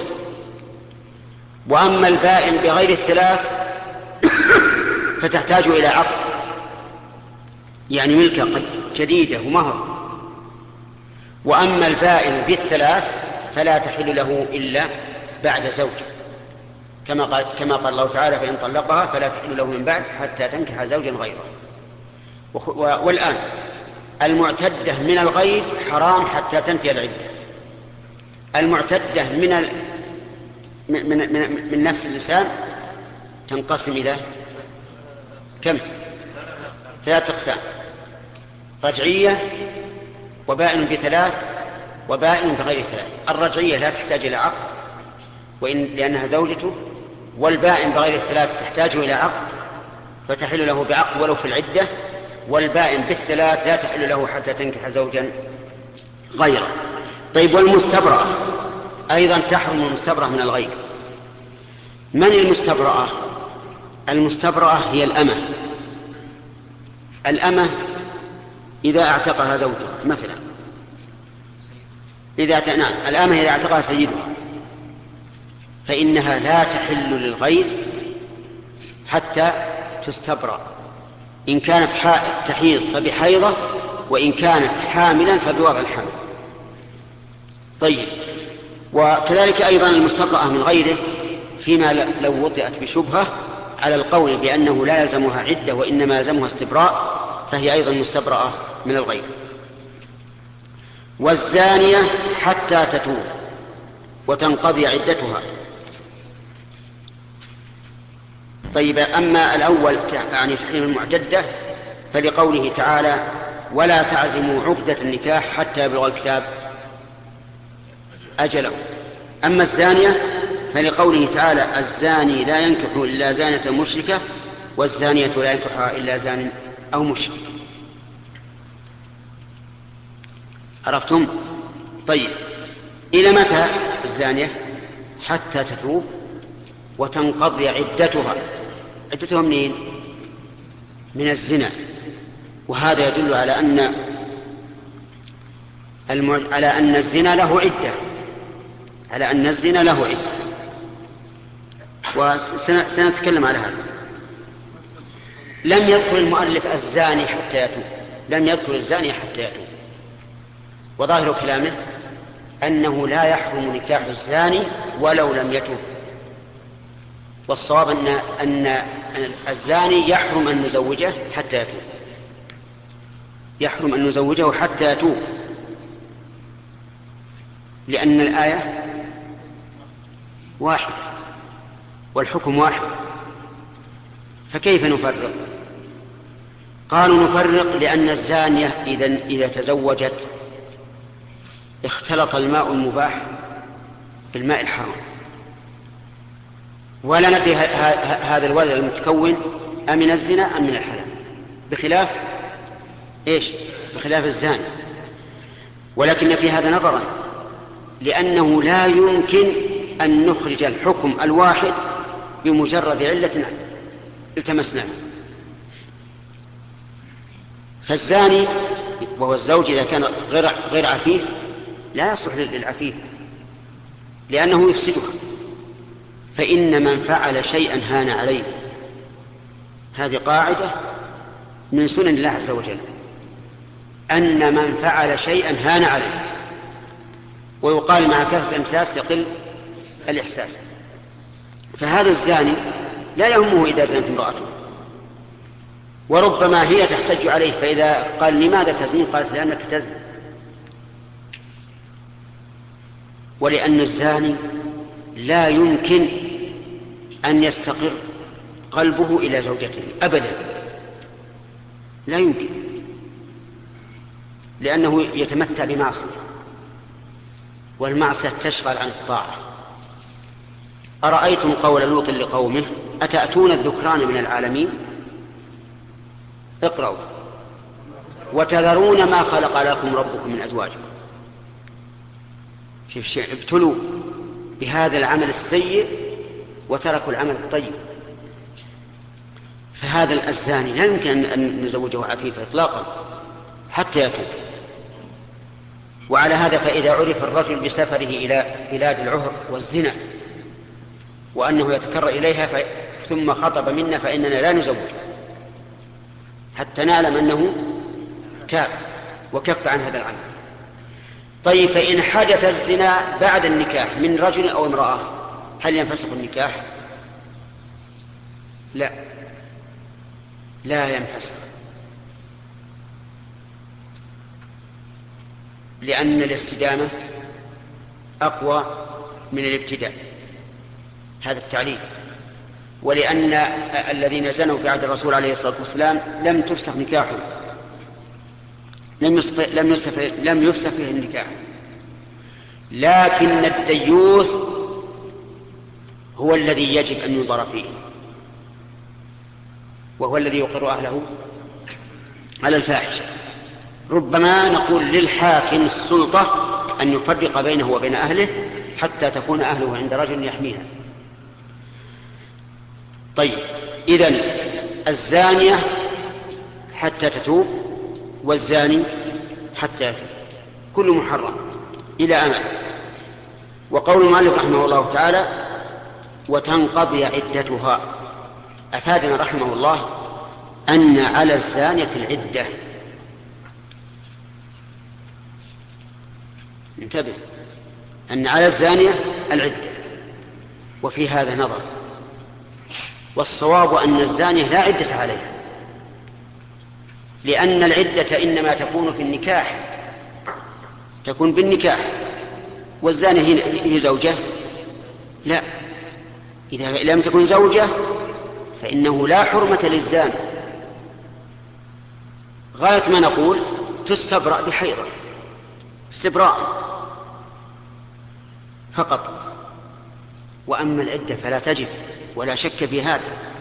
وأما البائن بغير الثلاث فتحتاج إلى عقد، يعني ملكة جديدة ومهر. وأما البائن بالثلاث فلا تحل له إلا بعد زوج، كما قال, كما قال الله تعالى فإن طلقها فلا تحل له من بعد حتى تنكح زوجا غيره. والآن المعتدة من الغير حرام حتى تنتهي العدة. المعتدة من, ال... من, من, من نفس الإنسان تنقسم إلى كم؟ ثلاثة أقسام: رجعية وبائن بثلاث وبائن بغير ثلاث. الرجعية لا تحتاج إلى عقد وإن لأنها زوجته، والبائن بغير الثلاث تحتاج إلى عقد فتحل له بعقد ولو في العدة، والبائن بالثلاث لا تحل له حتى تنكح زوجا غيره. طيب والمستبرأة أيضا تحرم المستبرأة من الغير. من المستبرأة؟ المستبرأة هي الأمة. الأمة إذا اعتقها زوجها مثلا، إذا نعم الأمة إذا اعتقها سيدها فإنها لا تحل للغير حتى تستبرأ، إن كانت تحيض فبحيضة، وإن كانت حاملا فبوضع الحمل. طيب، وكذلك أيضا المستبرأة من غيره فيما لو وطئت بشبهة على القول بأنه لا يلزمها عدة وإنما يلزمها استبراء، فهي أيضا مستبرأة من الغير. والزانية حتى تتوب وتنقضي عدتها. طيب، أما الأول يعني تحريم المعتدة فلقوله تعالى ولا تعزموا عقدة النكاح حتى يبلغ الكتاب أجله. أما الزانية فلقوله تعالى الزاني لا ينكح إلا زانة مشركة والزانية لا ينكحها إلا زان أو مشرك. عرفتم؟ طيب، إلى متى الزانية؟ حتى تتوب وتنقضي عدتها. عدتها منين؟ من الزنا. وهذا يدل على أن المع... على أن الزنا له عدة، على أن الزنا له عدة، وسنتكلم على هذا. لم يذكر المؤلف الزاني حتى يتوب، لم يذكر الزاني حتى يتوب، وظاهر كلامه أنه لا يحرم نكاح الزاني ولو لم يتوب. والصواب أن أن الزاني يحرم أن نزوجه حتى يتوب، يحرم أن نزوجه حتى يتوب، لأن الآية واحدة والحكم واحد، فكيف نفرق؟ قالوا نفرق لأن الزانية إذا إذا تزوجت اختلط الماء المباح بالماء الحرام، ولا ندري هذا الولد المتكون أمن الزنا أم من الحلال، بخلاف إيش؟ بخلاف الزاني. ولكن في هذا نظرا، لأنه لا يمكن أن نخرج الحكم الواحد بمجرد علة التمسنا. فالزاني وهو الزوج إذا كان غير غير عفيف لا يصلح للعفيف لأنه يفسدها، فإن من فعل شيئا هان عليه. هذه قاعدة من سنن الله عز وجل، أن من فعل شيئا هان عليه. ويقال مع كثرة الإمساس يقل الإحساس. فهذا الزاني لا يهمه إذا زنت امرأته، وربما هي تحتج عليه، فإذا قال لماذا تزنين؟ قالت لأنك تزني. ولأن الزاني لا يمكن أن يستقر قلبه إلى زوجته أبدا، لا يمكن، لأنه يتمتع بمعصية، والمعصية تشغل عن الطاعة. أرأيتم قول لوط لقومه أتأتون الذكران من العالمين، اقرأوا، وتذرون ما خلق لكم ربكم من أزواجكم. ابتلوا بهذا العمل السيء وتركوا العمل الطيب. فهذا الزاني لا يمكن أن نزوجه عفيفا إطلاقا حتى يتوب. وعلى هذا فإذا عرف الرجل بسفره إلى بلاد العهر والزنا وأنه يتكرر إليها ف... ثم خطب منا فإننا لا نزوجه حتى نعلم أنه تاب وكف عن هذا العمل. طيب، فإن حدث الزنا بعد النكاح من رجل أو امرأة هل ينفسخ النكاح؟ لا، لا ينفسخ، لأن الاستدامة أقوى من الابتداء، هذا التعليل. ولأن الذين زنوا في عهد الرسول عليه الصلاة والسلام لم تفسخ نكاحهم، لم يفسخ لم يفسخ لم يفسخ فيه النكاح، لكن الديوث هو الذي يجب أن ينظر فيه، وهو الذي يقر أهله على الفاحشة. ربما نقول للحاكم السلطة أن يفرق بينه وبين أهله حتى تكون أهله عند رجل يحميها. طيب، إذن الزانية حتى تتوب، والزاني حتى يتوب، كل محرم إلى أمد. وقول المؤلف رحمه الله تعالى وتنقضي عدتها، أفادنا رحمه الله أن على الزانية العدة. انتبه، أن على الزانية العدة، وفي هذا نظر، والصواب أن الزانية لا عدة عليها، لأن العدة إنما تكون في النكاح، تكون بالنكاح، والزانية هي زوجة؟ لا، إذا لم تكن زوجة فإنه لا حرمة للزاني. غاية ما نقول تستبرأ بحيضة، استبراء فقط. وأما العدة فلا تجب، ولا شك في هذا،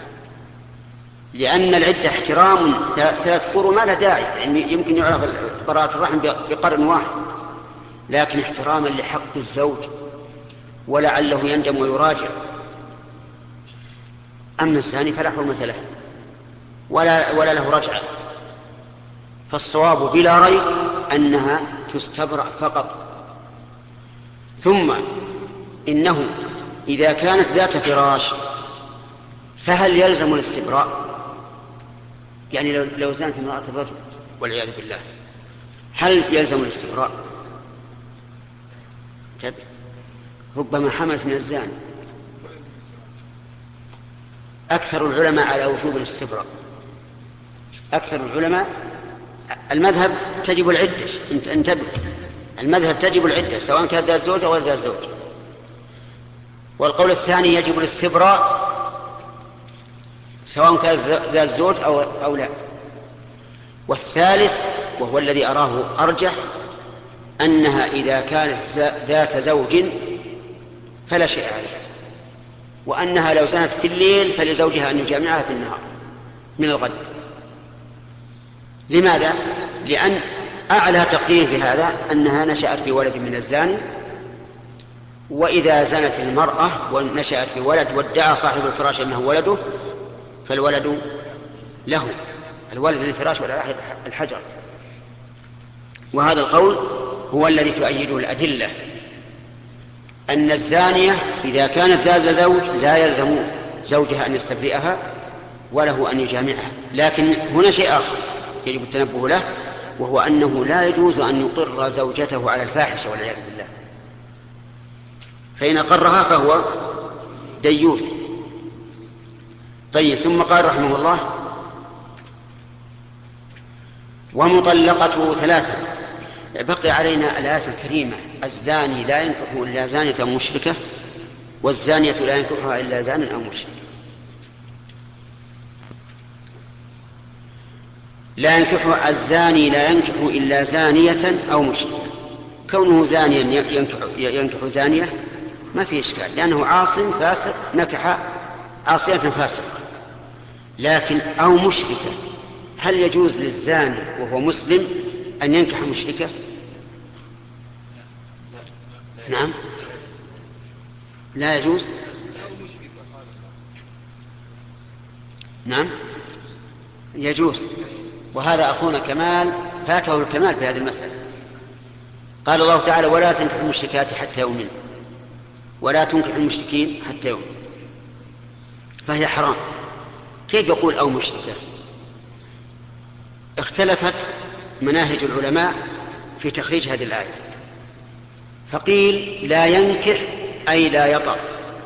لأن العدة احترام ثلاث قرون ما له داعي، يعني يمكن يعرف براءة الرحم بقرن واحد، لكن احتراما لحق الزوج ولعله يندم ويراجع. أما الزاني فلا حرمة له ولا, ولا له رجعة، فالصواب بلا ريب أنها تستبرأ فقط. ثم إنه إذا كانت ذات فراش فهل يلزم الاستبراء؟ يعني لو, لو زانت امرأة الرجل والعياذ بالله، هل يلزم الاستبراء؟ ربما حملت من الزاني. أكثر العلماء على وجوب الاستبراء، أكثر العلماء المذهب تجب العدة، انتبه، المذهب تجب العدة سواء كان ذات زوج أو غير ذات زوج. والقول الثاني يجب الاستبراء سواء كان ذات زوج أو, أو لا. والثالث وهو الذي أراه أرجح أنها إذا كانت ذات زوج فلا شيء عليها، وأنها لو زنت في الليل فلزوجها أن يجامعها في النهار من الغد. لماذا؟ لأن أعلى تقدير في هذا أنها نشأت بولد من الزاني، وإذا زنت المرأة ونشأت بولد وادعى صاحب الفراش أنه ولده فالولد له، الولد للفراش ولا الحجر. وهذا القول هو الذي تؤيده الأدلة، أن الزانية إذا كانت ذات زوج لا يلزم زوجها أن يستبرئها وله أن يجامعها. لكن هنا شيء آخر يجب التنبه له، وهو أنه لا يجوز أن يقر زوجته على الفاحشة والعياذ بالله، فإن أقرها فهو ديوث. طيب، ثم قال رحمه الله ومطلقته ثلاثة. بقي علينا الآية الكريمة الزاني لا ينكح إلا زانية مشركة، والزانية لا ينكحها إلا زان أو مشرك. لا ينكح الزاني لا ينكح إلا زانية أو مشركة. كونه زانيا ينكح, ينكح زانية ما في إشكال، لأنه عاص فاسق نكح عاصية فاسقة. لكن أو مشركة، هل يجوز للزاني وهو مسلم أن ينكح مشركة؟ نعم، لا يجوز. نعم يجوز، وهذا أخونا كمال فاته الكمال في هذه المسألة. قال الله تعالى ولا تنكح المشركات حتى يؤمن، ولا تنكح المشركين حتى يؤمن، فهي حرام. كيف يقول أو مشركة؟ اختلفت مناهج العلماء في تخريج هذه الآية، فقيل لا ينكح أي لا يطأ،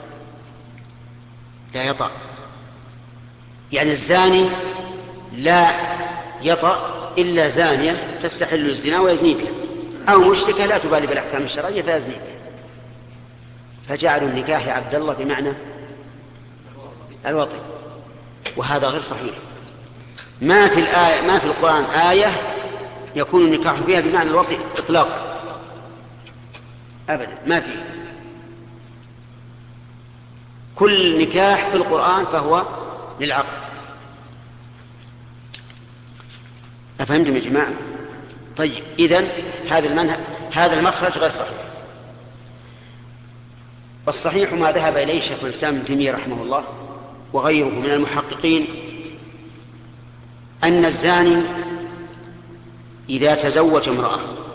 لا يطأ، يعني الزاني لا يطأ إلا زانية تستحل الزنا ويزني بها، أو مشركة لا تبالي بالأحكام الشرعية فيزني بها، فجعلوا النكاح يا عبد الله بمعنى الوطي، وهذا غير صحيح. ما في الآية ما في القرآن آية يكون النكاح فيها بمعنى الوطي إطلاقا أبدا، ما فيه. كل نكاح في القرآن فهو للعقد. أفهمتم يا جماعة؟ طيب، إذن هذا المنهج هذا المخرج غير صحيح. والصحيح ما ذهب إليه شيخ الإسلام ابن تيمية رحمه الله وغيره من المحققين أن الزاني إذا تزوج امرأة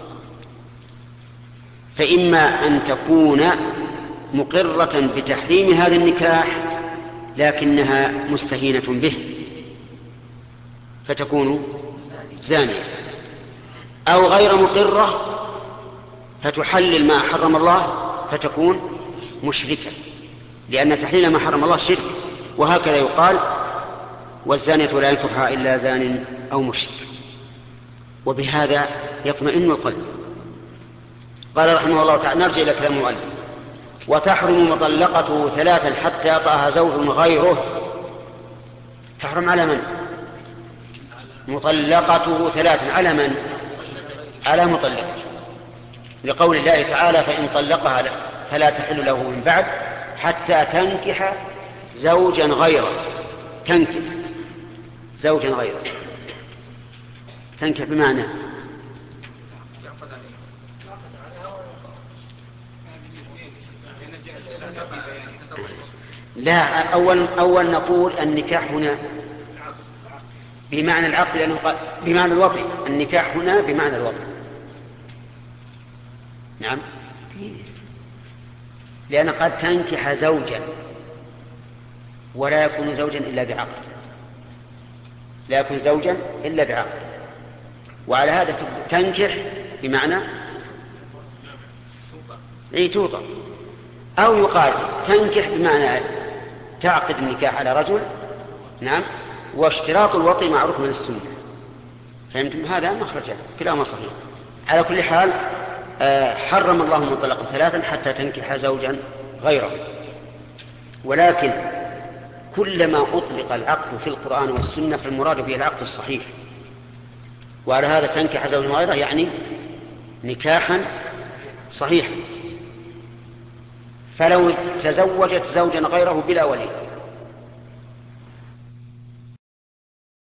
فإما أن تكون مقرة بتحريم هذا النكاح لكنها مستهينة به فتكون زانية، أو غير مقرة فتحلل ما حرم الله فتكون مشركة، لأن تحليل ما حرم الله شرك. وهكذا يقال والزانية لا ينكحها إلا زان أو مشرك. وبهذا يطمئن القلب. قال رحمه الله تعالى، نرجع إلى كلام المؤلف: وتحرم مطلقته ثلاثا حتى يطأها زوج غيره. تحرم على من؟ مطلقته ثلاثا على من؟ على مطلقه، لقول الله تعالى: فإن طلقها فلا تحل له من بعد حتى تنكح زوجا غيره. تنكح زوجا غيره، تنكح بمعنى لا. أول أول نقول النكاح هنا بمعنى العقد، لأنه قال بمعنى الوطي. النكاح هنا بمعنى الوطي. نعم، لأن قد تنكح زوجا ولا يكون زوجا إلا بعقد، لا يكون زوجا إلا بعقد. وعلى هذا تنكح بمعنى أي توطأ، أو يقال تنكح بمعنى تعقد النكاح على رجل. نعم، واشتراط الوطي معروف من السنة. فهمتم؟ هذا مخرجان كلاهما صحيح. على كل حال حرم الله المطلق ثلاثا حتى تنكح زوجا غيره. ولكن كلما أطلق العقد في القرآن والسنة فالمراد به العقد الصحيح. وعلى هذا تنكح زوجا غيره يعني نكاحا صحيحا. فلو تزوجت زوجا غيره بلا ولي